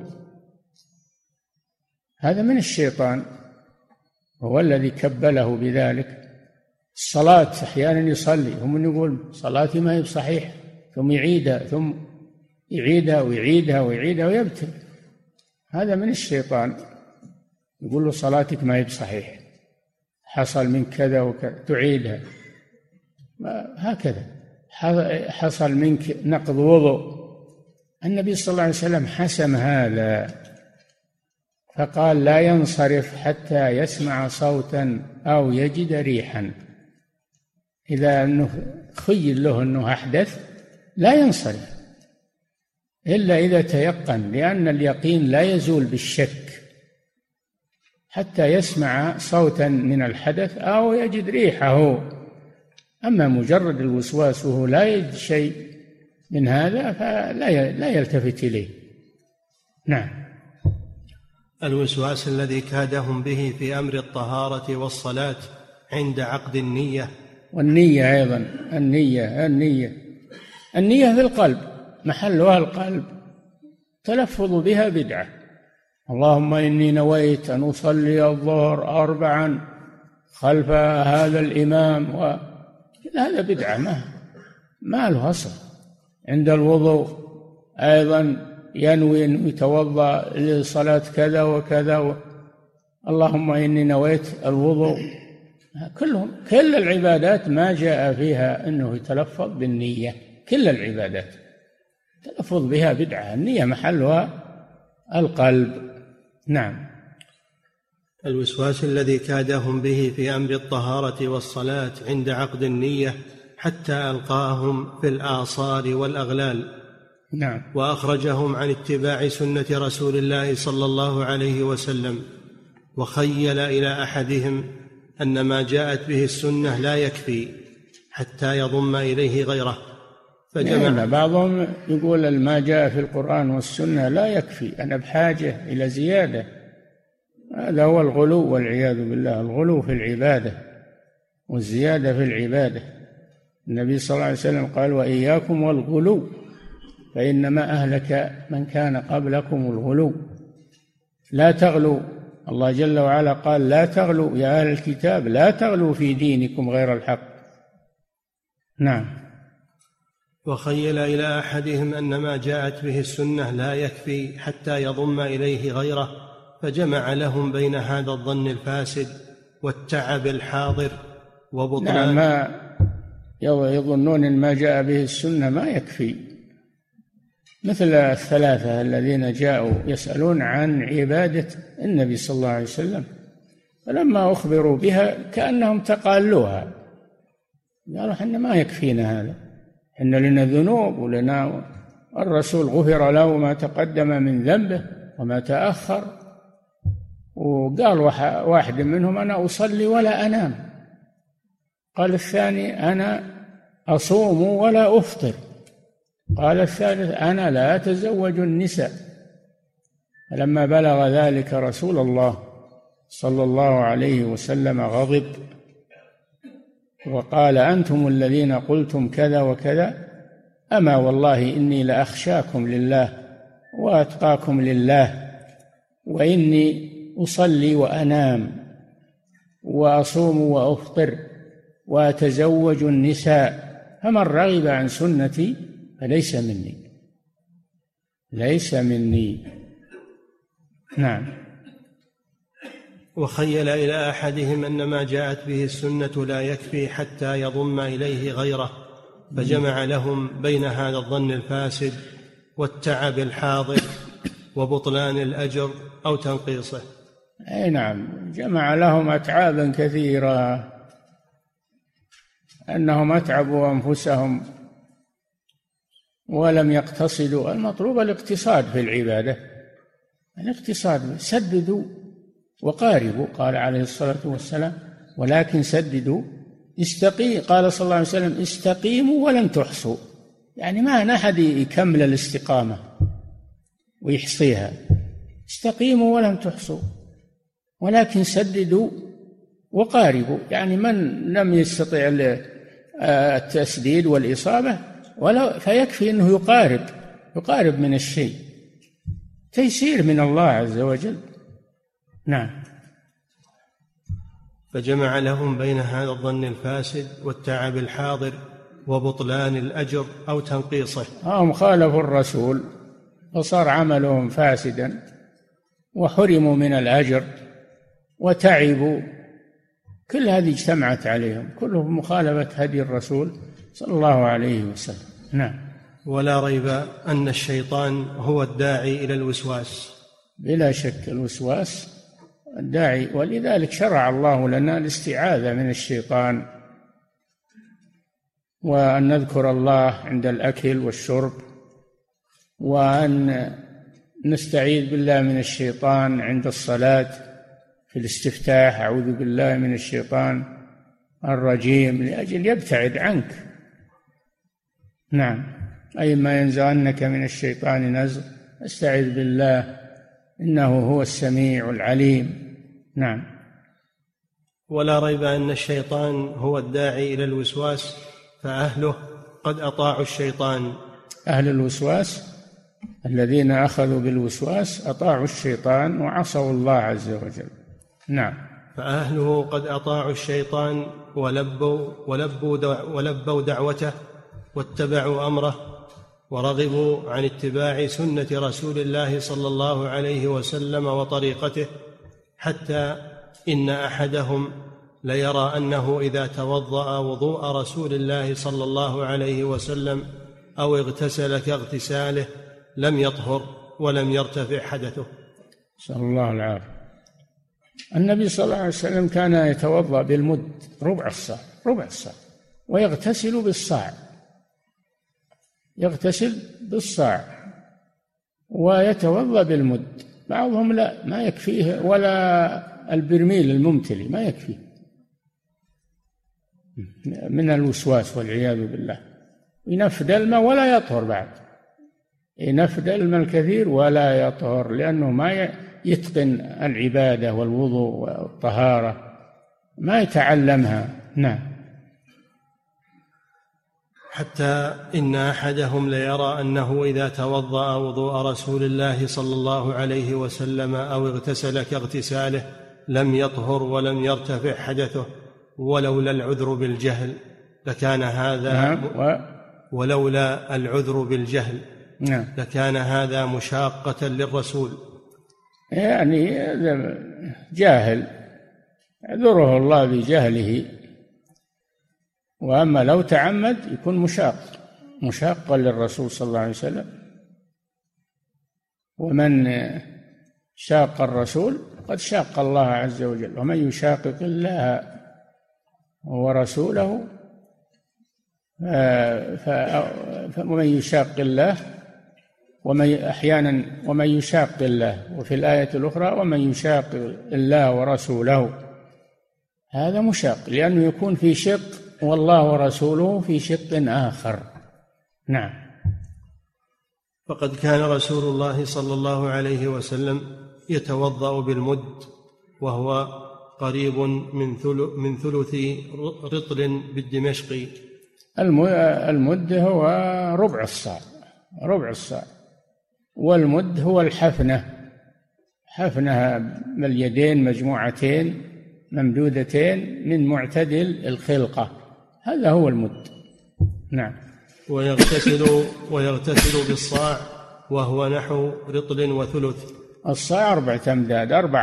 هذا من الشيطان، هو الذي كبله بذلك. الصلاة أحيانا يصلي ثم يقول صلاتي ما هي بصحيح، ثم يعيدها ثم يعيدها ويعيدها ويعيدها ويبتل، هذا من الشيطان، يقول له صلاتك ما هي بصحيح، حصل من كذا وكذا، تعيدها هكذا، حصل منك نقض وضوء. النبي صلى الله عليه وسلم حسم هذا فقال لا ينصرف حتى يسمع صوتا أو يجد ريحا. إذا أنه خيل له أنه أحدث لا ينصرف إلا إذا تيقن، لأن اليقين لا يزول بالشك، حتى يسمع صوتا من الحدث أو يجد ريحه. أما مجرد الوسواس وهو لا يجد شيء من هذا فلا يلتفت إليه. نعم. الوسواس الذي كادهم به في أمر الطهارة والصلاة عند عقد النية، والنية أيضا، النية في القلب، محلها القلب، تلفظ بها بدعة. اللهم إني نويت أن أصلي الظهر 4 خلف هذا الإمام هذا بدعة ما له أصل. عند الوضوء أيضا ينوي أن يتوضأ لصلاة كذا وكذا اللهم إني نويت الوضوء. كل العبادات ما جاء فيها أنه يتلفظ بالنية، كل العبادات تلفظ بها بدعة، النية محلها القلب. نعم. الوسواس الذي كادهم به في أمر الطهارة والصلاة عند عقد النية حتى ألقاهم في الآصار والأغلال. نعم. وأخرجهم عن اتباع سنة رسول الله صلى الله عليه وسلم، وخيل إلى أحدهم أن ما جاءت به السنة لا يكفي حتى يضم إليه غيره، فجمع. بعضهم يقول ما جاء في القرآن والسنة لا يكفي، أنا بحاجة إلى زيادة. هذا هو الغلو والعياذ بالله، الغلو في العبادة والزيادة في العبادة. النبي صلى الله عليه وسلم قال وإياكم والغلو فإنما أهلك من كان قبلكم الغلو. لا تغلوا، الله جل وعلا قال لا تغلوا يا أهل الكتاب، لا تغلوا في دينكم غير الحق. نعم. وخيل إلى أحدهم أن ما جاءت به السنة لا يكفي حتى يضم إليه غيره، فجمع لهم بين هذا الظن الفاسد والتعب الحاضر وبطلان. ما يظنون أن ما جاء به السنة ما يكفي، مثل الثلاثة الذين جاءوا يسألون عن عبادة النبي صلى الله عليه وسلم، فلما أخبروا بها كأنهم تقالوها، قالوا حنا ما يكفينا هذا، حنا لنا ذنوب ولنا الرسول غفر له ما تقدم من ذنبه وما تأخر. وقال واحد منهم أنا أصلي ولا أنام، قال الثاني أنا أصوم ولا أفطر، قال الثالث أنا لا أتزوج النساء. فلما بلغ ذلك رسول الله صلى الله عليه وسلم غضب وقال أنتم الذين قلتم كذا وكذا، أما والله إني لأخشاكم لله وأتقاكم لله، وإني أصلي وأنام وأصوم وأفطر وأتزوج النساء، فمن رغب عن سنتي فليس مني، ليس مني. نعم. وخيل إلى أحدهم أن ما جاءت به السنة لا يكفي حتى يضم إليه غيره، فجمع لهم بين هذا الظن الفاسد والتعب الحاضر وبطلان الأجر أو تنقيصه. أي نعم، جمع لهم أتعابا كثيرة، أنهم أتعبوا أنفسهم ولم يقتصدوا. المطلوب الاقتصاد في العبادة، الاقتصاد، سددوا وقاربوا، قال عليه الصلاة والسلام ولكن سددوا قال صلى الله عليه وسلم استقيموا ولن تحصوا، يعني ما أحد يكمل الاستقامة ويحصيها، استقيموا ولن تحصوا ولكن سددوا وقاربوا، يعني من لم يستطع التسديد والإصابة، فيكفي أنه يقارب من الشيء، تيسير من الله عز وجل. نعم. فجمع لهم بين هذا الظن الفاسد والتعب الحاضر وبطلان الأجر أو تنقيصه. هم خالفوا الرسول فصار عملهم فاسدا وحرموا من الأجر وتعبوا، كل هذه اجتمعت عليهم، كلهم مخالفة هدي الرسول صلى الله عليه وسلم. نعم. ولا ريب أن الشيطان هو الداعي إلى الوسواس، بلا شك الوسواس الداعي، ولذلك شرع الله لنا الاستعاذة من الشيطان، وأن نذكر الله عند الأكل والشرب، وأن نستعيذ بالله من الشيطان عند الصلاة في الاستفتاح، أعوذ بالله من الشيطان الرجيم، لأجل يبتعد عنك. نعم. أي ما ينزغنك من الشيطان نزغ استعذ بالله إنه هو السميع العليم. نعم. ولا ريب أن الشيطان هو الداعي إلى الوسواس، فأهله قد أطاعوا الشيطان. أهل الوسواس الذين أخذوا بالوسواس أطاعوا الشيطان وعصوا الله عز وجل. نعم. فأهله قد أطاعوا الشيطان ولبوا دعوته واتبعوا أمره، ورغبوا عن اتباع سنة رسول الله صلى الله عليه وسلم وطريقته، حتى إن أحدهم ليرى أنه إذا توضأ وضوء رسول الله صلى الله عليه وسلم أو اغتسل كاغتساله لم يطهر ولم يرتفع حدثه. صلى الله العافية. النبي صلى الله عليه وسلم كان يتوضأ بالمد ربع الصاع ويغتسل بالصاع، يغتسل بالصاع ويتوضأ بالمد. بعضهم لا، ما يكفيه، ولا البرميل الممتلي ما يكفيه من الوسواس والعياذ بالله. ينفد الماء ولا يطهر، بعد ينفد الماء الكثير ولا يطهر، لأنه ما يتقن العبادة والوضوء والطهارة، ما يتعلمها. نعم. حتى إن أحدهم ليرى أنه إذا توضأ وضوء رسول الله صلى الله عليه وسلم أو اغتسل كاغتساله لم يطهر ولم يرتفع حدثه، ولولا العذر بالجهل لكان هذا. نعم. ولولا العذر بالجهل. نعم. لكان هذا مشاقة للرسول، يعني جاهل يعذره الله بجهله، وأما لو تعمد يكون مشاقا للرسول صلى الله عليه وسلم. ومن شاق الرسول قد شاق الله عز وجل، ومن يشاقق الله ورسوله فمن يشاق الله ومن يشاق الله، وفي الآية الأخرى ومن يشاق الله ورسوله، هذا مشاق، لأنه يكون في شق والله ورسوله في شق آخر. نعم. فقد كان رسول الله صلى الله عليه وسلم يتوضأ بالمد، وهو قريب من ثلث رطل بالدمشقي. المد هو ربع الصاع، والمد هو حفنة باليدين مجموعتين ممدودتين من معتدل الخلقة، هذا هو المد. نعم. ويغتسل بالصاع وهو نحو رطل وثلث. الصاع 4 أمداد، 4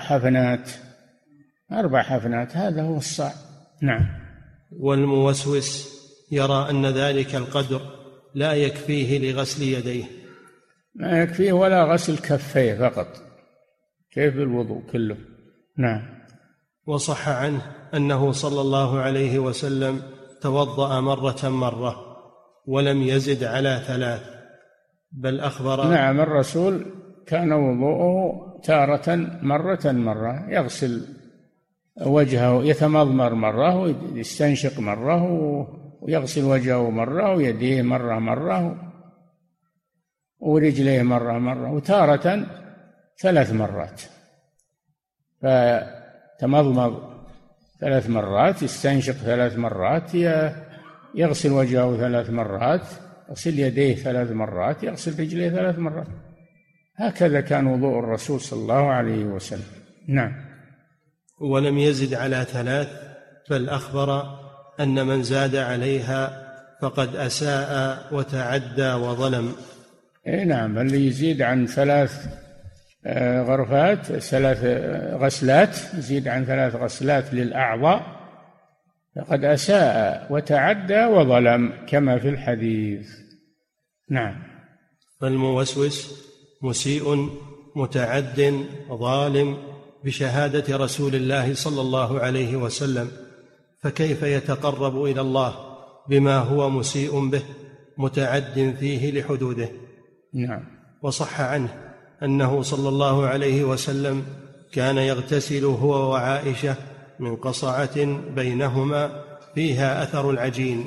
حفنات، هذا هو الصاع. نعم. والموسوس يرى أن ذلك القدر لا يكفيه لغسل يديه، ما يكفيه ولا غسل كفيه فقط، كيف الوضوء كله. نعم. وصح عنه أنه صلى الله عليه وسلم توضأ مرة ولم يزد على 3، بل أخبر. نعم. الرسول كان وضوءه تارة مرة، يغسل وجهه، يتمضمر مرة ويستنشق مرة، ويغسل وجهه مرة، ويديه مرة، ورجليه مرة، وتارة 3 مرات. فتمضمض 3 مرات، يستنشق 3 مرات، يغسل وجهه 3 مرات، يغسل يديه 3 مرات، يغسل رجليه 3 مرات. هكذا كان وضوء الرسول صلى الله عليه وسلم. نعم. ولم يزد على 3، بل أخبر أن من زاد عليها فقد أساء وتعدى وظلم. نعم، اللي يزيد عن 3 غرفات 3 غسلات، يزيد عن 3 غسلات للأعضاء فقد أساء وتعدى وظلم كما في الحديث. نعم. فالموسوس مسيء متعد ظالم بشهادة رسول الله صلى الله عليه وسلم، فكيف يتقرب إلى الله بما هو مسيء به متعد فيه لحدوده؟ نعم. وصح عنه أنه صلى الله عليه وسلم كان يغتسل هو وعائشة من قصعة بينهما فيها أثر العجين.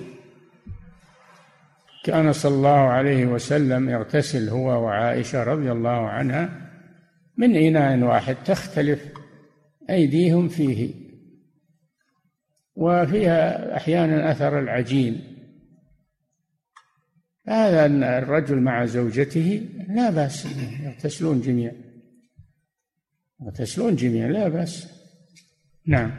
كان صلى الله عليه وسلم يغتسل هو وعائشة رضي الله عنها من إناء واحد تختلف أيديهم فيه، وفيها أحيانا أثر العجين. هذا الرجل مع زوجته لا بأس، يغتسلون جميعا، يغتسلون جميعا لا بأس. نعم.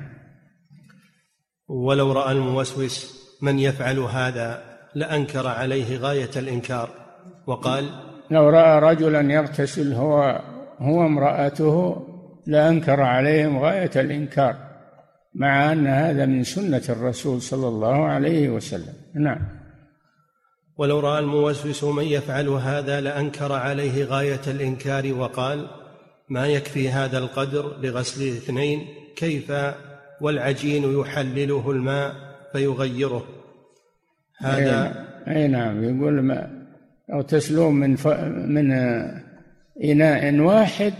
ولو رأى الموسوس من يفعل هذا لأنكر عليه غاية الإنكار وقال: لو رأى رجلا يغتسل هو امرأته لأنكر عليهم غاية الإنكار، مع أن هذا من سنة الرسول صلى الله عليه وسلم. نعم. ولو رأى الموسوس من يفعل هذا لأنكر عليه غاية الإنكار وقال: ما يكفي هذا القدر لغسل 2، كيف والعجين يحلله الماء فيغيره؟ هذا أي نعم. يقول ما يغتسلون من إناء واحد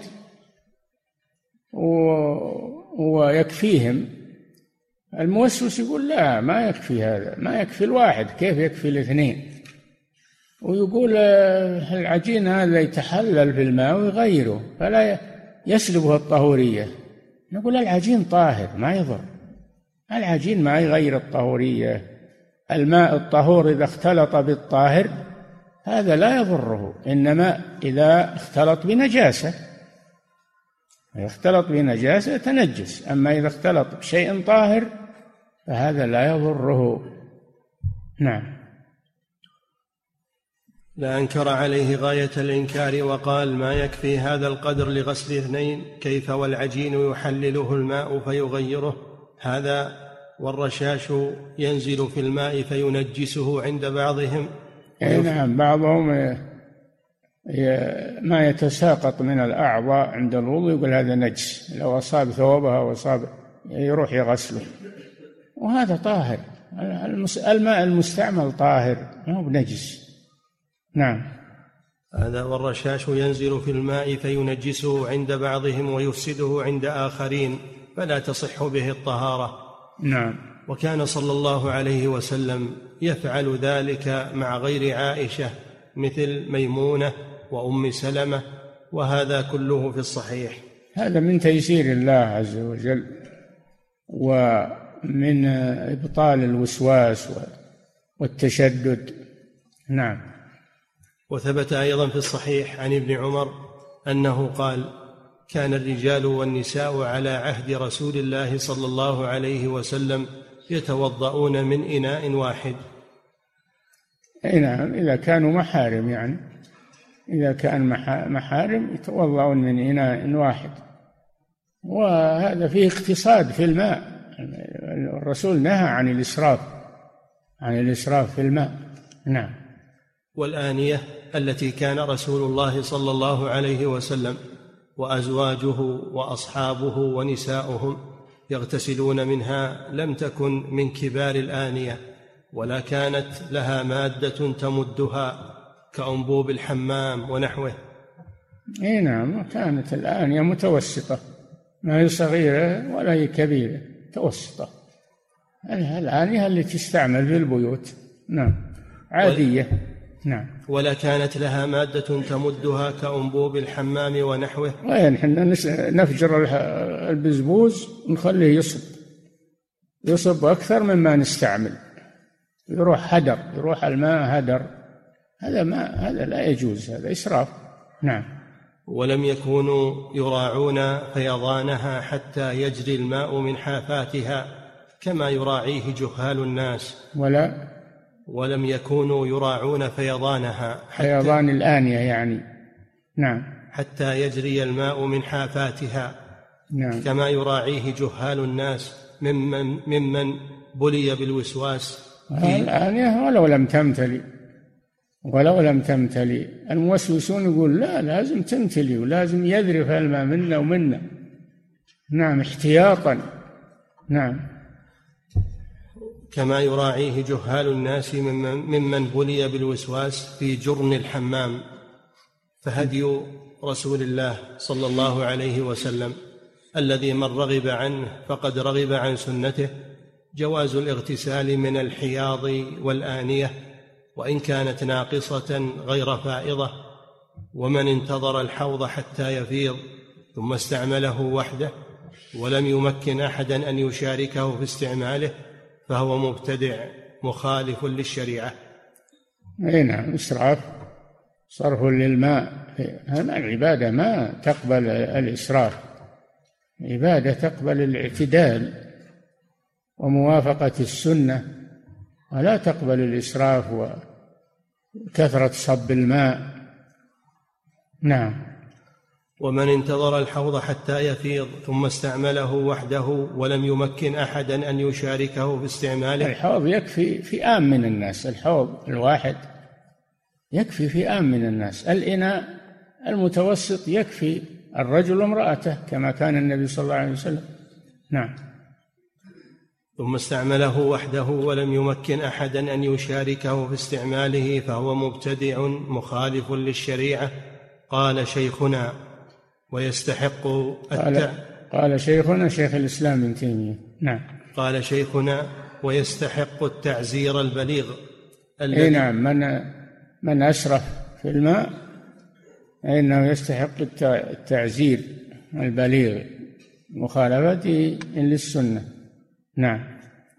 ويكفيهم. الموسوس يقول لا، ما يكفي هذا، ما يكفي الواحد، كيف يكفي 2؟ ويقول العجين هذا يتحلل في الماء ويغيره فلا يسلبه الطهورية. نقول العجين طاهر ما يضر، العجين ما يغير الطهورية. الماء الطهور إذا اختلط بالطاهر هذا لا يضره، إنما إذا اختلط بنجاسة، اختلط بنجاسة تنجس، أما إذا اختلط بشيء طاهر فهذا لا يضره. نعم. لأنكر عليه غاية الإنكار وقال: ما يكفي هذا القدر لغسل 2، كيف والعجين يحلله الماء فيغيره؟ هذا والرشاش ينزل في الماء فينجسه عند بعضهم. نعم، بعضهم ما يتساقط من الأعضاء عند الوضوء يقول هذا نجس، لو أصاب ثوبها وأصاب يروح يغسله، وهذا طاهر. الماء المستعمل طاهر ما هو بنجس. نعم. هذا والرشاش ينزل في الماء فينجسه عند بعضهم ويفسده عند آخرين، فلا تصح به الطهارة. نعم. وكان صلى الله عليه وسلم يفعل ذلك مع غير عائشة مثل ميمونة وأم سلمة، وهذا كله في الصحيح. هذا من تيسير الله عز وجل ومن إبطال الوسواس والتشدد. نعم. وثبت أيضا في الصحيح عن ابن عمر أنه قال: كان الرجال والنساء على عهد رسول الله صلى الله عليه وسلم يتوضؤون من إناء واحد. نعم، إذا كانوا محارم، يعني إذا كان محارم يتوضؤون من إناء واحد، وهذا فيه اقتصاد في الماء. الرسول نهى عن الإسراف في الماء. نعم. والآنية التي كان رسول الله صلى الله عليه وسلم وأزواجه وأصحابه ونساؤهم يغتسلون منها لم تكن من كبار الآنية، ولا كانت لها مادة تمدها كأنبوب الحمام ونحوه. نعم، كانت الآنية متوسطة، ما هي صغيرة ولا هي كبيرة، متوسطة. الآنية اللي تستعمل في البيوت. نعم، عادية. نعم. ولا كانت لها مادة تمدها كأنبوب الحمام ونحوه. احنا نفجر البزبوز ونخليه يصب أكثر مما نستعمل، يروح هدر، يروح الماء هدر، هذا لا يجوز، هذا إسراف. نعم. ولم يكونوا يراعون فيضانها حتى يجري الماء من حافاتها كما يراعيه جهال الناس. ولم يكونوا يراعون فيضانها، فيضان الآنية يعني. نعم. حتى يجري الماء من حافاتها. نعم. كما يراعيه جهال الناس ممن بلي بالوسواس. الآنية ولو لم تمتلي الموسوسون يقول لا، لازم تمتلي ولازم يذرف الماء منا ومنا. نعم، احتياطا. نعم. كما يراعيه جهال الناس ممن بلي بالوسواس في جرن الحمام. فهدي رسول الله صلى الله عليه وسلم الذي من رغب عنه فقد رغب عن سنته جواز الاغتسال من الحياض والآنية وإن كانت ناقصة غير فائضة، ومن انتظر الحوض حتى يفيض ثم استعمله وحده ولم يمكن أحدا أن يشاركه في استعماله فهو مبتدع مخالف للشريعة. نعم، إسراف، صرف للماء. هذا العبادة ما تقبل الإسراف، عبادة تقبل الاعتدال وموافقة السنة، ولا تقبل الإسراف وكثرة صب الماء. نعم. ومن انتظر الحوض حتى يفيض ثم استعمله وحده ولم يمكن أحدا أن يشاركه في استعماله. الحوض يكفي فئام من الناس، الحوض الواحد يكفي فئام من الناس، الإناء المتوسط يكفي الرجل وامرأته كما كان النبي صلى الله عليه وسلم. نعم. ثم استعمله وحده ولم يمكن أحدا أن يشاركه في استعماله فهو مبتدع مخالف للشريعة. قال شيخنا ويستحق قال شيخنا شيخ الإسلام ابن تيمية. نعم. قال شيخنا ويستحق التعزير البليغ. نعم، من أسرف في الماء فإنه يستحق التعزير البليغ مخالفته للسنة. نعم.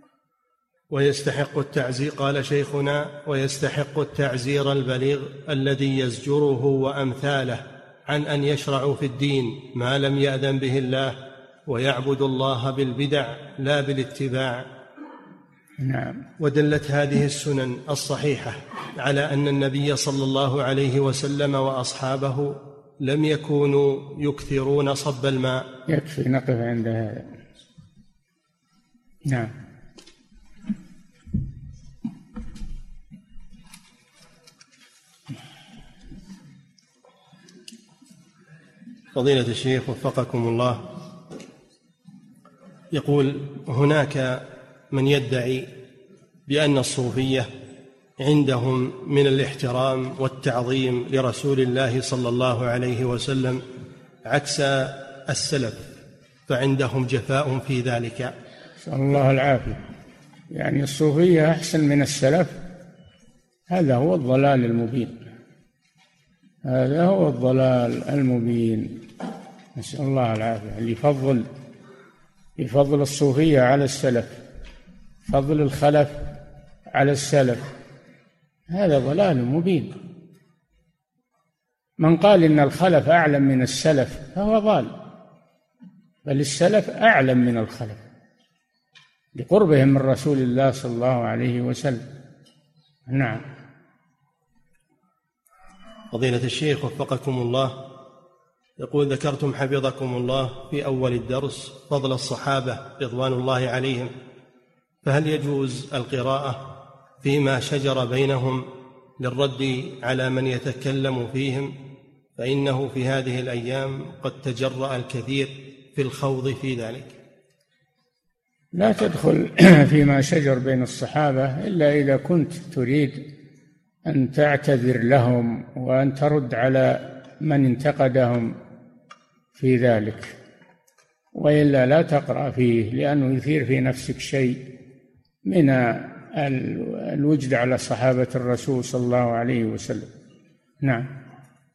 ويستحق التعزير. قال شيخنا ويستحق التعزير البليغ الذي يزجره وأمثاله عن أن يشرعوا في الدين ما لم يأذن به الله ويعبد الله بالبدع لا بالاتباع. نعم. ودلت هذه السنن الصحيحة على أن النبي صلى الله عليه وسلم وأصحابه لم يكونوا يكثرون صب الماء. يكفي نقف عند هذا. نعم. فضيلة الشيخ وفقكم الله، يقول هناك من يدعي بأن الصوفية عندهم من الاحترام والتعظيم لرسول الله صلى الله عليه وسلم عكس السلف، فعندهم جفاء في ذلك. نسأل الله العافية. يعني الصوفية أحسن من السلف؟ هذا هو الضلال المبين، هذا هو الضلال المبين. نسأل الله العافية. اللي يفضل الصوفية على السلف، فضل الخلف على السلف، هذا ضلال مبين. من قال إن الخلف أعلم من السلف فهو ضال، بل السلف أعلم من الخلف لقربهم من رسول الله صلى الله عليه وسلم. نعم. فضيلة الشيخ وفقكم الله، يقول ذكرتم حفظكم الله في أول الدرس فضل الصحابة رضوان الله عليهم، فهل يجوز القراءة فيما شجر بينهم للرد على من يتكلم فيهم؟ فإنه في هذه الأيام قد تجرأ الكثير في الخوض في ذلك. لا تدخل فيما شجر بين الصحابة إلا إذا كنت تريد أن تعتذر لهم وأن ترد على من انتقدهم في ذلك، وإلا لا تقرأ فيه، لأنه يثير في نفسك شيء من الوجد على صحابة الرسول صلى الله عليه وسلم. نعم.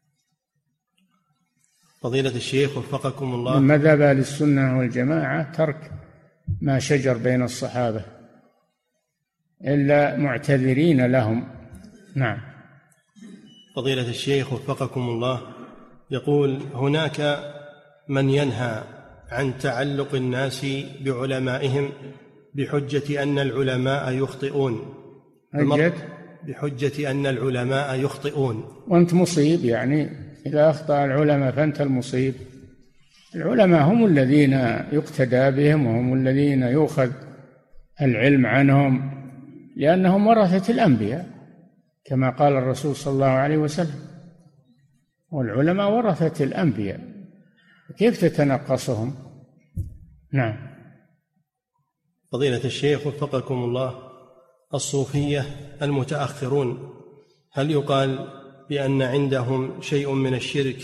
فضيلة الشيخ وفقكم الله، من مذهب أهل السنة والجماعة ترك ما شجر بين الصحابة، إلا معتذرين لهم. نعم. فضيلة الشيخ وفقكم الله، يقول: هناك من ينهى عن تعلق الناس بعلمائهم بحجة أن العلماء يخطئون. بحجة أن العلماء يخطئون. وأنت مصيب، يعني إذا أخطأ العلماء فأنت المصيب. العلماء هم الذين يقتدى بهم، وهم الذين يؤخذ العلم عنهم، لأنهم ورثة الأنبياء كما قال الرسول صلى الله عليه وسلم، والعلماء ورثة الأنبياء، كيف تتنقصهم؟ نعم. فضيلة الشيخ وفقكم الله، الصوفية المتأخرون هل يقال بأن عندهم شيء من الشرك؟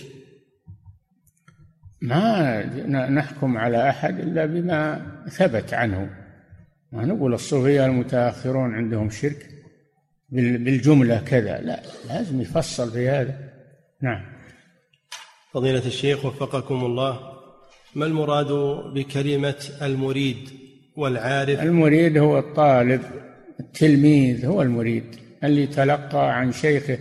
ما نحكم على أحد إلا بما ثبت عنه، ما نقول الصوفية المتأخرون عندهم شرك بالجملة كذا، لا، لازم يفصل في هذا. نعم. فضيلة الشيخ وفقكم الله، ما المراد بكلمة المريد والعارف؟ المريد هو الطالب، التلميذ هو المريد، اللي تلقى عن شيخه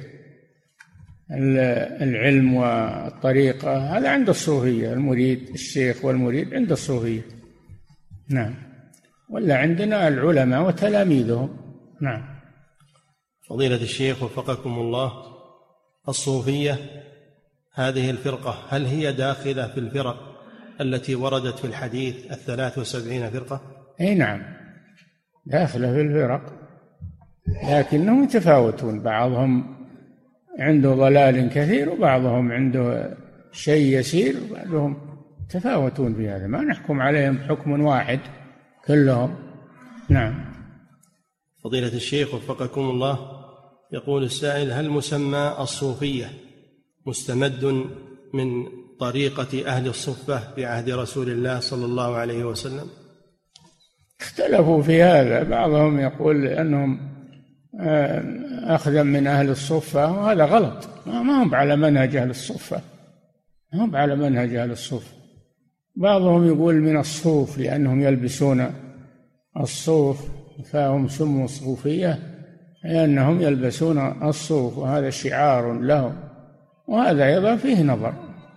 العلم والطريقة، هذا عند الصوفية. المريد الشيخ والمريد عند الصوفية. نعم. ولا عندنا العلماء وتلاميذهم. نعم. فضيلة الشيخ وفقكم الله، الصوفية هذه الفرقة هل هي داخلة في الفرق التي وردت في الحديث 73 فرقة؟ أي نعم، داخلة في الفرق، لكنهم يتفاوتون، بعضهم عنده ضلال كثير وبعضهم عنده شيء يسير، وبعضهم يتفاوتون في هذا، ما نحكم عليهم حكم واحد كلهم. نعم. فضيلة الشيخ وفقكم الله، يقول السائل: هل مسمى الصوفية مستمد من طريقة أهل الصفة بعهد رسول الله صلى الله عليه وسلم؟ اختلفوا في هذا، بعضهم يقول أنهم أخذا من أهل الصفة، وهذا غلط، ما هم على منهج أهل الصفة، ما هم على منهج أهل الصفة. بعضهم يقول من الصوف لأنهم يلبسون الصوف، فهم سموا صوفية لأنهم يلبسون الصوف، وهذا شعار لهم، وهذا أيضا فيه نظر.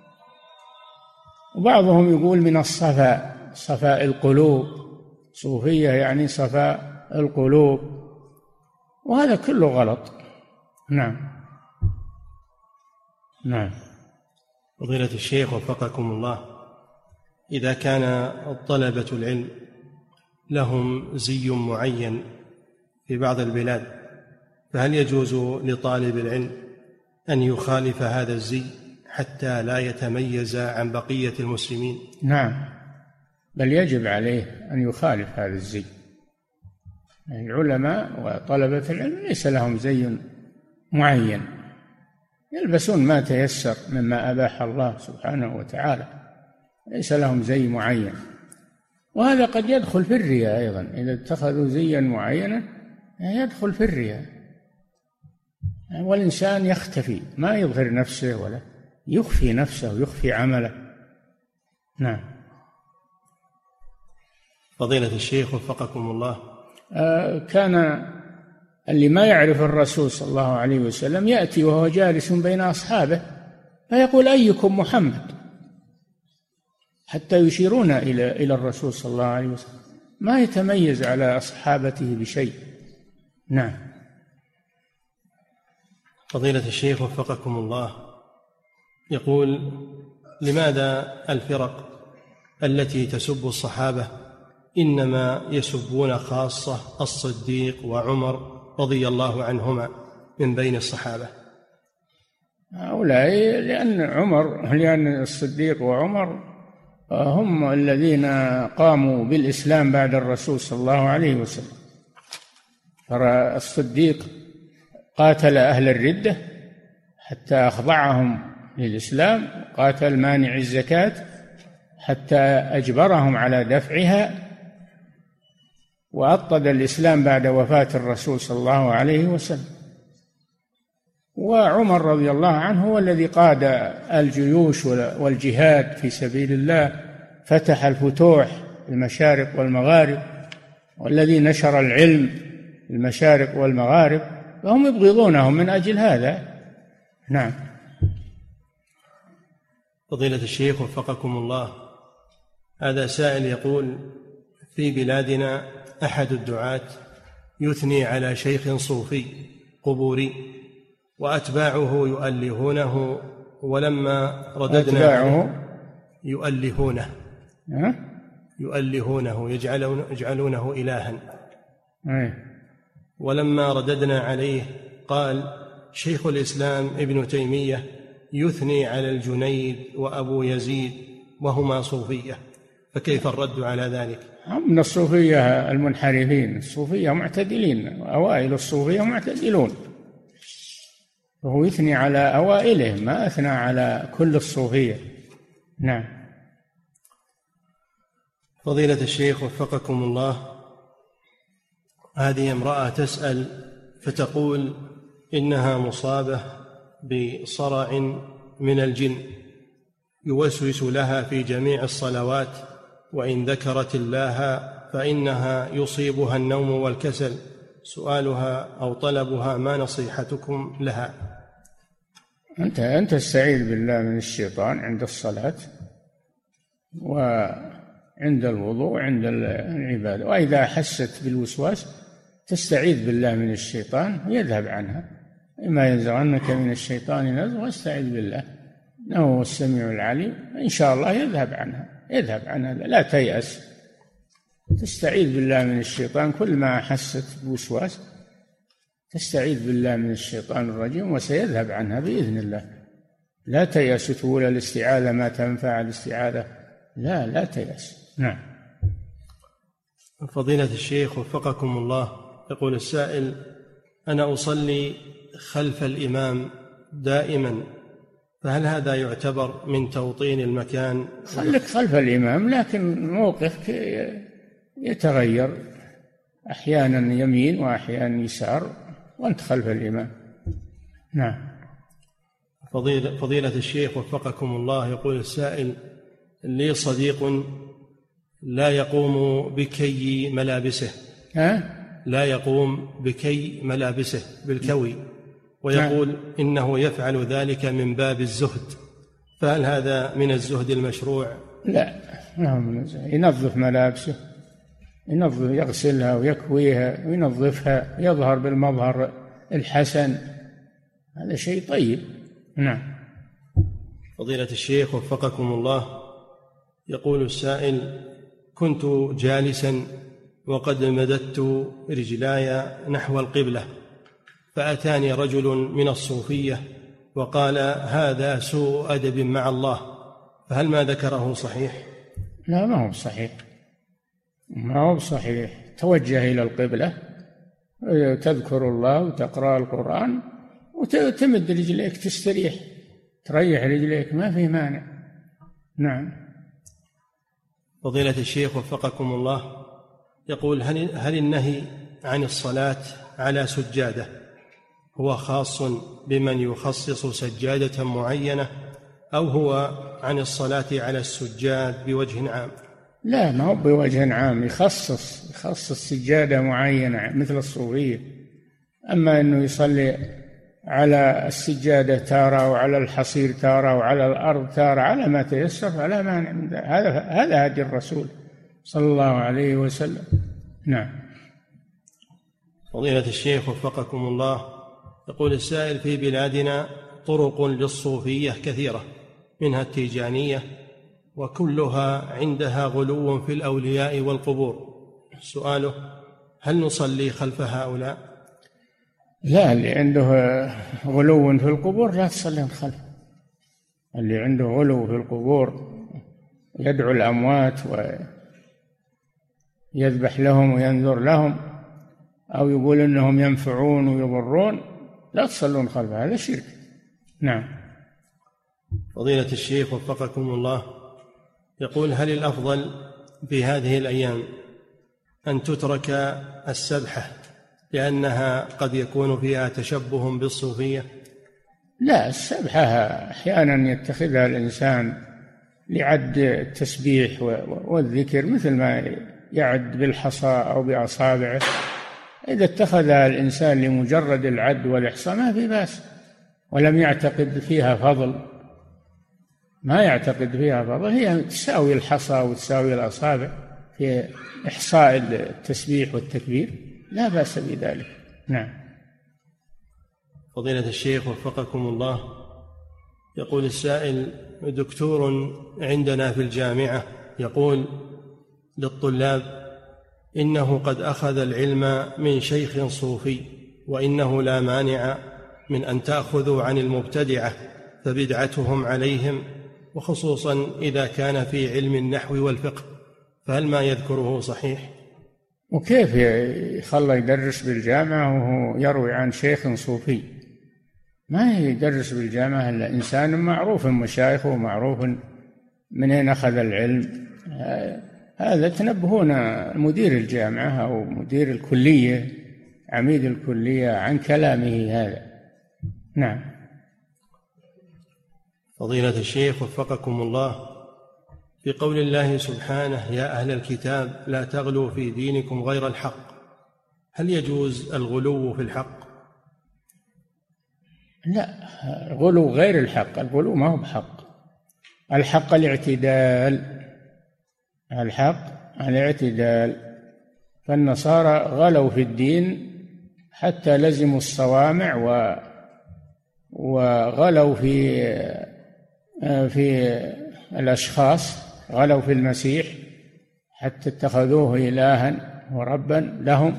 وبعضهم يقول من الصفاء، صفاء القلوب، صوفية يعني صفاء القلوب، وهذا كله غلط. نعم. نعم. فضيلة الشيخ وفقكم الله، إذا كان طلبة العلم لهم زي معين في بعض البلاد، فهل يجوز لطالب العلم أن يخالف هذا الزي حتى لا يتميز عن بقية المسلمين؟ نعم، بل يجب عليه أن يخالف هذا الزي. العلماء وطلبة العلم ليس لهم زي معين، يلبسون ما تيسر مما أباح الله سبحانه وتعالى، ليس لهم زي معين. وهذا قد يدخل في الرياء أيضا، إذا اتخذوا زيا معينا يدخل في الرياء، والإنسان يختفي، ما يظهر نفسه ولا يخفي نفسه ويخفي عمله. نعم. فضيلة الشيخ وفقكم الله، كان اللي ما يعرف الرسول صلى الله عليه وسلم يأتي وهو جالس بين أصحابه فيقول أيكم محمد، حتى يشيرون إلى الرسول صلى الله عليه وسلم، ما يتميز على أصحابته بشيء. نعم. فضيلة الشيخ وفقكم الله، يقول: لماذا الفرق التي تسب الصحابة إنما يسبون خاصة الصديق وعمر رضي الله عنهما من بين الصحابة؟ هؤلاء لأن الصديق وعمر هم الذين قاموا بالإسلام بعد الرسول صلى الله عليه وسلم. فالصديق قاتل أهل الردة حتى أخضعهم للإسلام، قاتل مانع الزكاة حتى أجبرهم على دفعها، وأبطل الإسلام بعد وفاة الرسول صلى الله عليه وسلم. وعمر رضي الله عنه هو الذي قاد الجيوش والجهاد في سبيل الله، فتح الفتوح في المشارق والمغارب، والذي نشر العلم المشارق والمغارب، فهم يبغضونهم من أجل هذا. نعم. فضيلة الشيخ وفقكم الله، هذا سائل يقول: في بلادنا أحد الدعاة يثني على شيخ صوفي قبوري وأتباعه يؤلهونه، ولما رددنا يؤلهونه يجعلونه إلها، ولما رددنا عليه قال شيخ الإسلام ابن تيمية يثني على الجنيد وأبو يزيد وهما صوفية، فكيف الرد على ذلك؟ من الصوفية المنحرفين، الصوفية معتدلين، أوائل الصوفية معتدلون، وهو يثني على أوائله، ما أثنى على كل الصوفية. نعم. فضيلة الشيخ وفقكم الله، هذه امرأة تسأل فتقول إنها مصابة بصرع من الجن يوسوس لها في جميع الصلوات، وإن ذكرت الله فإنها يصيبها النوم والكسل. سؤالها أو طلبها: ما نصيحتكم لها؟ أنت تستعيذ بالله من الشيطان عند الصلاة وعند الوضوء وعند العبادة، وإذا أحست بالوسواس تستعيذ بالله من الشيطان يذهب عنها. إما ينزغنك من الشيطان نزغ واستعذ بالله إنه هو السميع العليم، إن شاء الله يذهب عنها. لا تيأس، تستعيذ بالله من الشيطان. كل ما أحست بوسواس تستعيذ بالله من الشيطان الرجيم وسيذهب عنها بإذن الله. لا تيأس، تقول الاستعاذة ما تنفع الاستعاذة، لا تيأس. نعم. فضيلة الشيخ وفقكم الله، يقول السائل: أنا أصلي خلف الإمام دائما، فهل هذا يعتبر من توطين المكان؟ خلك خلف الإمام، لكن موقفك يتغير، أحيانا يمين وأحيانا يسار، وأنت خلف الإمام. نعم. فضيلة الشيخ وفقكم الله، يقول السائل: لي صديق لا يقوم بكي ملابسه، لا يقوم بكي ملابسه بالكوي، ويقول إنه يفعل ذلك من باب الزهد، فهل هذا من الزهد المشروع؟ لا، ينظف ملابسه، يغسلها ويكويها وينظفها، يظهر بالمظهر الحسن، هذا شيء طيب. نعم. فضيلة الشيخ وفقكم الله، يقول السائل: كنت جالسا وقد مددت رجلاي نحو القبلة، فأتاني رجل من الصوفية وقال هذا سوء أدب مع الله، فهل ما ذكره صحيح؟ لا، ما هو صحيح. توجه إلى القبلة، تذكر الله وتقرأ القرآن وتمد رجليك، تستريح، تريح رجليك، ما في مانع. نعم. فضيلة الشيخ وفقكم الله، يقول: هل النهي عن الصلاة على سجادة هو خاص بمن يخصص سجادة معينة، أو هو عن الصلاة على السجاد بوجه عام؟ لا، ما هو بوجه عام، يخصص سجادة معينة مثل الصوفية. أما أنه يصلي على السجادة تارة وعلى الحصير تارة وعلى الأرض تارة على ما تيسر فلا مانع من ذلك. هذا هدي الرسول صلى الله عليه وسلم. نعم. فضيلة الشيخ وفقكم الله، يقول السائل: في بلادنا طرق للصوفية كثيرة، منها التيجانية، وكلها عندها غلو في الأولياء والقبور. سؤاله: هل نصلي خلف هؤلاء؟ لا، اللي عنده غلو في القبور لا تصلي خلفه. اللي عنده غلو في القبور يدعو الأموات ويذبح لهم وينذر لهم، أو يقول إنهم ينفعون ويضرون، لا تصلون خلفه، هذا شرك. نعم. فضيلة الشيخ وفقكم الله، يقول: هل الأفضل في هذه الأيام أن تترك السبحة لأنها قد يكون فيها تشبه بالصوفية؟ لا، السبحة أحيانا يتخذها الإنسان لعد التسبيح والذكر، مثل ما يعد بالحصى أو بأصابعه، إذا اتخذها الإنسان لمجرد العد والإحصاء ما في بأس، ولم يعتقد فيها فضل، ما يعتقد فيها فضل، هي تساوي الحصى وتساوي الأصابع في إحصاء التسبيح والتكبير، لا بأس بذلك. نعم. فضيلة الشيخ وفقكم الله، يقول السائل: دكتور عندنا في الجامعة يقول للطلاب إنه قد أخذ العلم من شيخ صوفي، وإنه لا مانع من أن تأخذوا عن المبتدعة فبدعتهم عليهم، وخصوصا إذا كان في علم النحو والفقه، فهل ما يذكره صحيح؟ وكيف يخلى يدرس بالجامعة وهو يروي عن شيخ صوفي؟ ما يدرس بالجامعة إلا إنسان معروف مشايخه ومعروف من أين أخذ العلم. هذا تنبهون مدير الجامعة أو مدير الكلية، عميد الكلية، عن كلامه هذا. نعم. فضيلة الشيخ وفقكم الله، في قول الله سبحانه: يا أهل الكتاب لا تغلوا في دينكم غير الحق، هل يجوز الغلو في الحق؟ لا، غلو غير الحق، الغلو ما هو بحق، الحق الاعتدال، الحق الاعتدال. فالنصارى غلوا في الدين حتى لزموا الصوامع وغلوا في الأشخاص، غلوا في المسيح حتى اتخذوه إلها وربا لهم،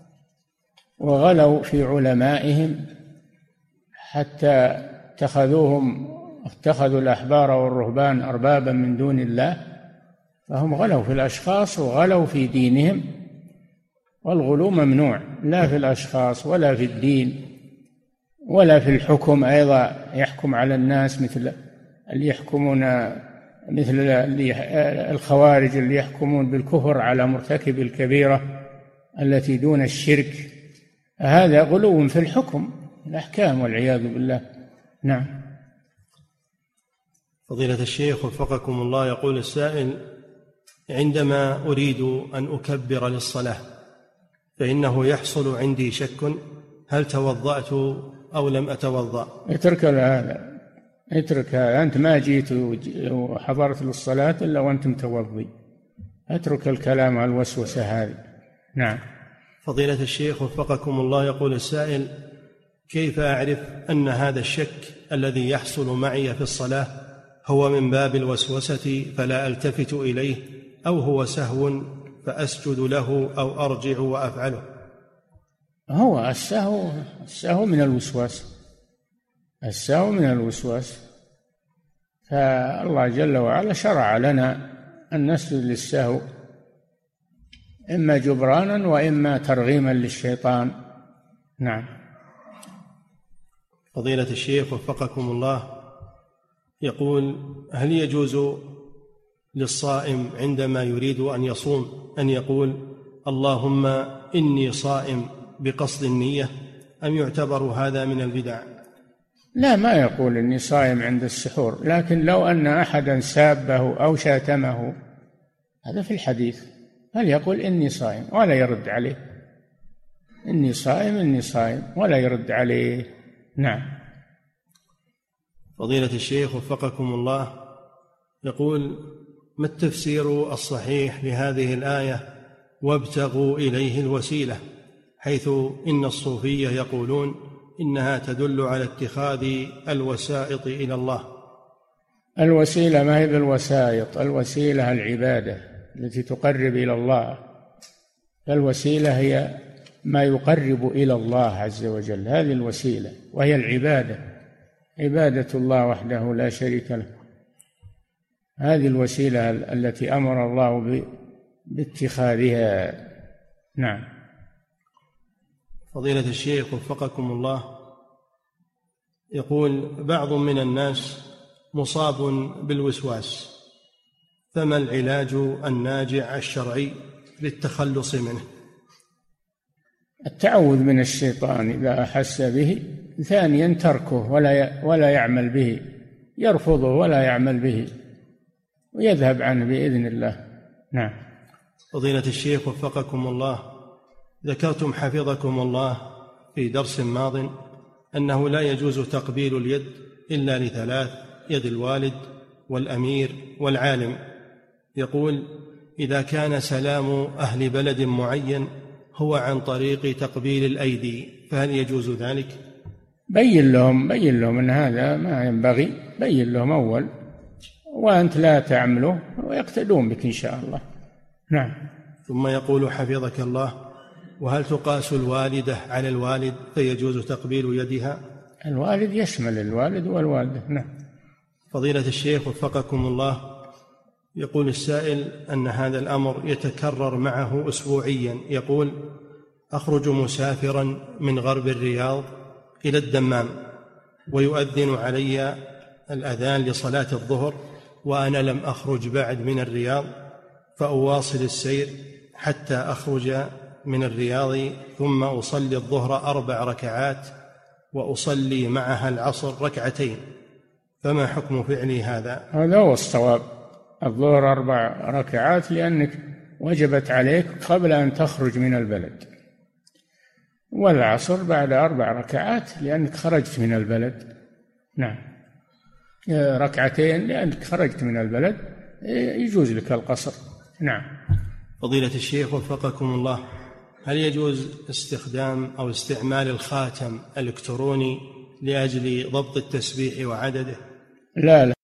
وغلوا في علمائهم حتى اتخذوا الأحبار والرهبان أربابا من دون الله، فهم غلوا في الأشخاص وغلوا في دينهم. والغلو ممنوع، لا في الأشخاص ولا في الدين ولا في الحكم أيضا، يحكم على الناس مثل اللي يحكمون، مثل الخوارج اللي يحكمون بالكفر على مرتكب الكبيرة التي دون الشرك، هذا غلو في الحكم، الأحكام، والعياذ بالله. نعم. فضيلة الشيخ وفقكم الله، يقول السائل: عندما أريد أن أكبر للصلاة فإنه يحصل عندي شك هل توضأت أو لم أتوضأ. اترك هذا، اترك هذا، أنت ما جيت وحضرت للصلاة إلا وأنت متوضي، اترك الكلام على الوسوسة هذه. نعم. فضيلة الشيخ وفقكم الله، يقول السائل: كيف أعرف أن هذا الشك الذي يحصل معي في الصلاة هو من باب الوسوسة فلا ألتفت إليه، أو هو سهو فأسجد له أو أرجع وأفعله؟ هو السهو من الوسواس، السهو من الوسواس، فالله جل وعلا شرع لنا أن نسجد للسهو، إما جبرانا وإما ترغيما للشيطان. نعم. فضيلة الشيخ وفقكم الله، يقول: هل يجوز للصائم عندما يريد أن يصوم أن يقول اللهم إني صائم بقصد النية، أم يعتبر هذا من البدع؟ لا، ما يقول إني صائم عند السحور، لكن لو أن أحدا سابه أو شاتمه، هذا في الحديث، هل يقول إني صائم ولا يرد عليه، إني صائم إني صائم، ولا يرد عليه. نعم. فضيلة الشيخ وفقكم الله، يقول: ما التفسير الصحيح لهذه الآية وابتغوا إليه الوسيلة، حيث إن الصوفية يقولون إنها تدل على اتخاذ الوسائط إلى الله؟ الوسيلة ما هي بالوسائط، الوسيلة العبادة التي تقرب إلى الله، الوسيلة هي ما يقرب إلى الله عز وجل، هذه الوسيلة، وهي العبادة، عبادة الله وحده لا شريك له، هذه الوسيلة التي أمر الله باتخاذها. نعم. فضيلة الشيخ وفقكم الله، يقول: بعض من الناس مصاب بالوسواس، فما العلاج الناجع الشرعي للتخلص منه؟ التعوذ من الشيطان إذا أحس به، ثانيا تركه ولا يعمل به، يرفضه ولا يعمل به ويذهب عنه بإذن الله. نعم. فضيلة الشيخ وفقكم الله، ذكرتم حفظكم الله في درس ماض أنه لا يجوز تقبيل اليد إلا لثلاث: يد الوالد والأمير والعالم. يقول: إذا كان سلام أهل بلد معين هو عن طريق تقبيل الأيدي فهل يجوز ذلك؟ بين لهم أن هذا ما ينبغي، بين لهم أول، وأنت لا تعمله ويقتدون بك إن شاء الله. نعم. ثم يقول حفظك الله: وهل تقاس الوالدة على الوالد فيجوز تقبيل يدها؟ الوالد يشمل الوالد والوالدة. نعم. فضيلة الشيخ وفقكم الله، يقول السائل أن هذا الأمر يتكرر معه أسبوعيا. يقول: أخرج مسافرا من غرب الرياض إلى الدمام ويؤذن علي الأذان لصلاة الظهر وأنا لم أخرج بعد من الرياض، فأواصل السير حتى أخرج من الرياض ثم أصلي الظهر 4 ركعات وأصلي معها العصر 2 فما حكم فعلي هذا؟ هذا هو الصواب، الظهر 4 ركعات لأنك وجبت عليك قبل أن تخرج من البلد، والعصر بعد 4 ركعات لأنك خرجت من البلد. نعم. 2 لأنك خرجت من البلد، يجوز لك القصر. نعم. فضيلة الشيخ وفقكم الله، هل يجوز استخدام أو استعمال الخاتم الإلكتروني لأجل ضبط التسبيح وعدده؟ لا.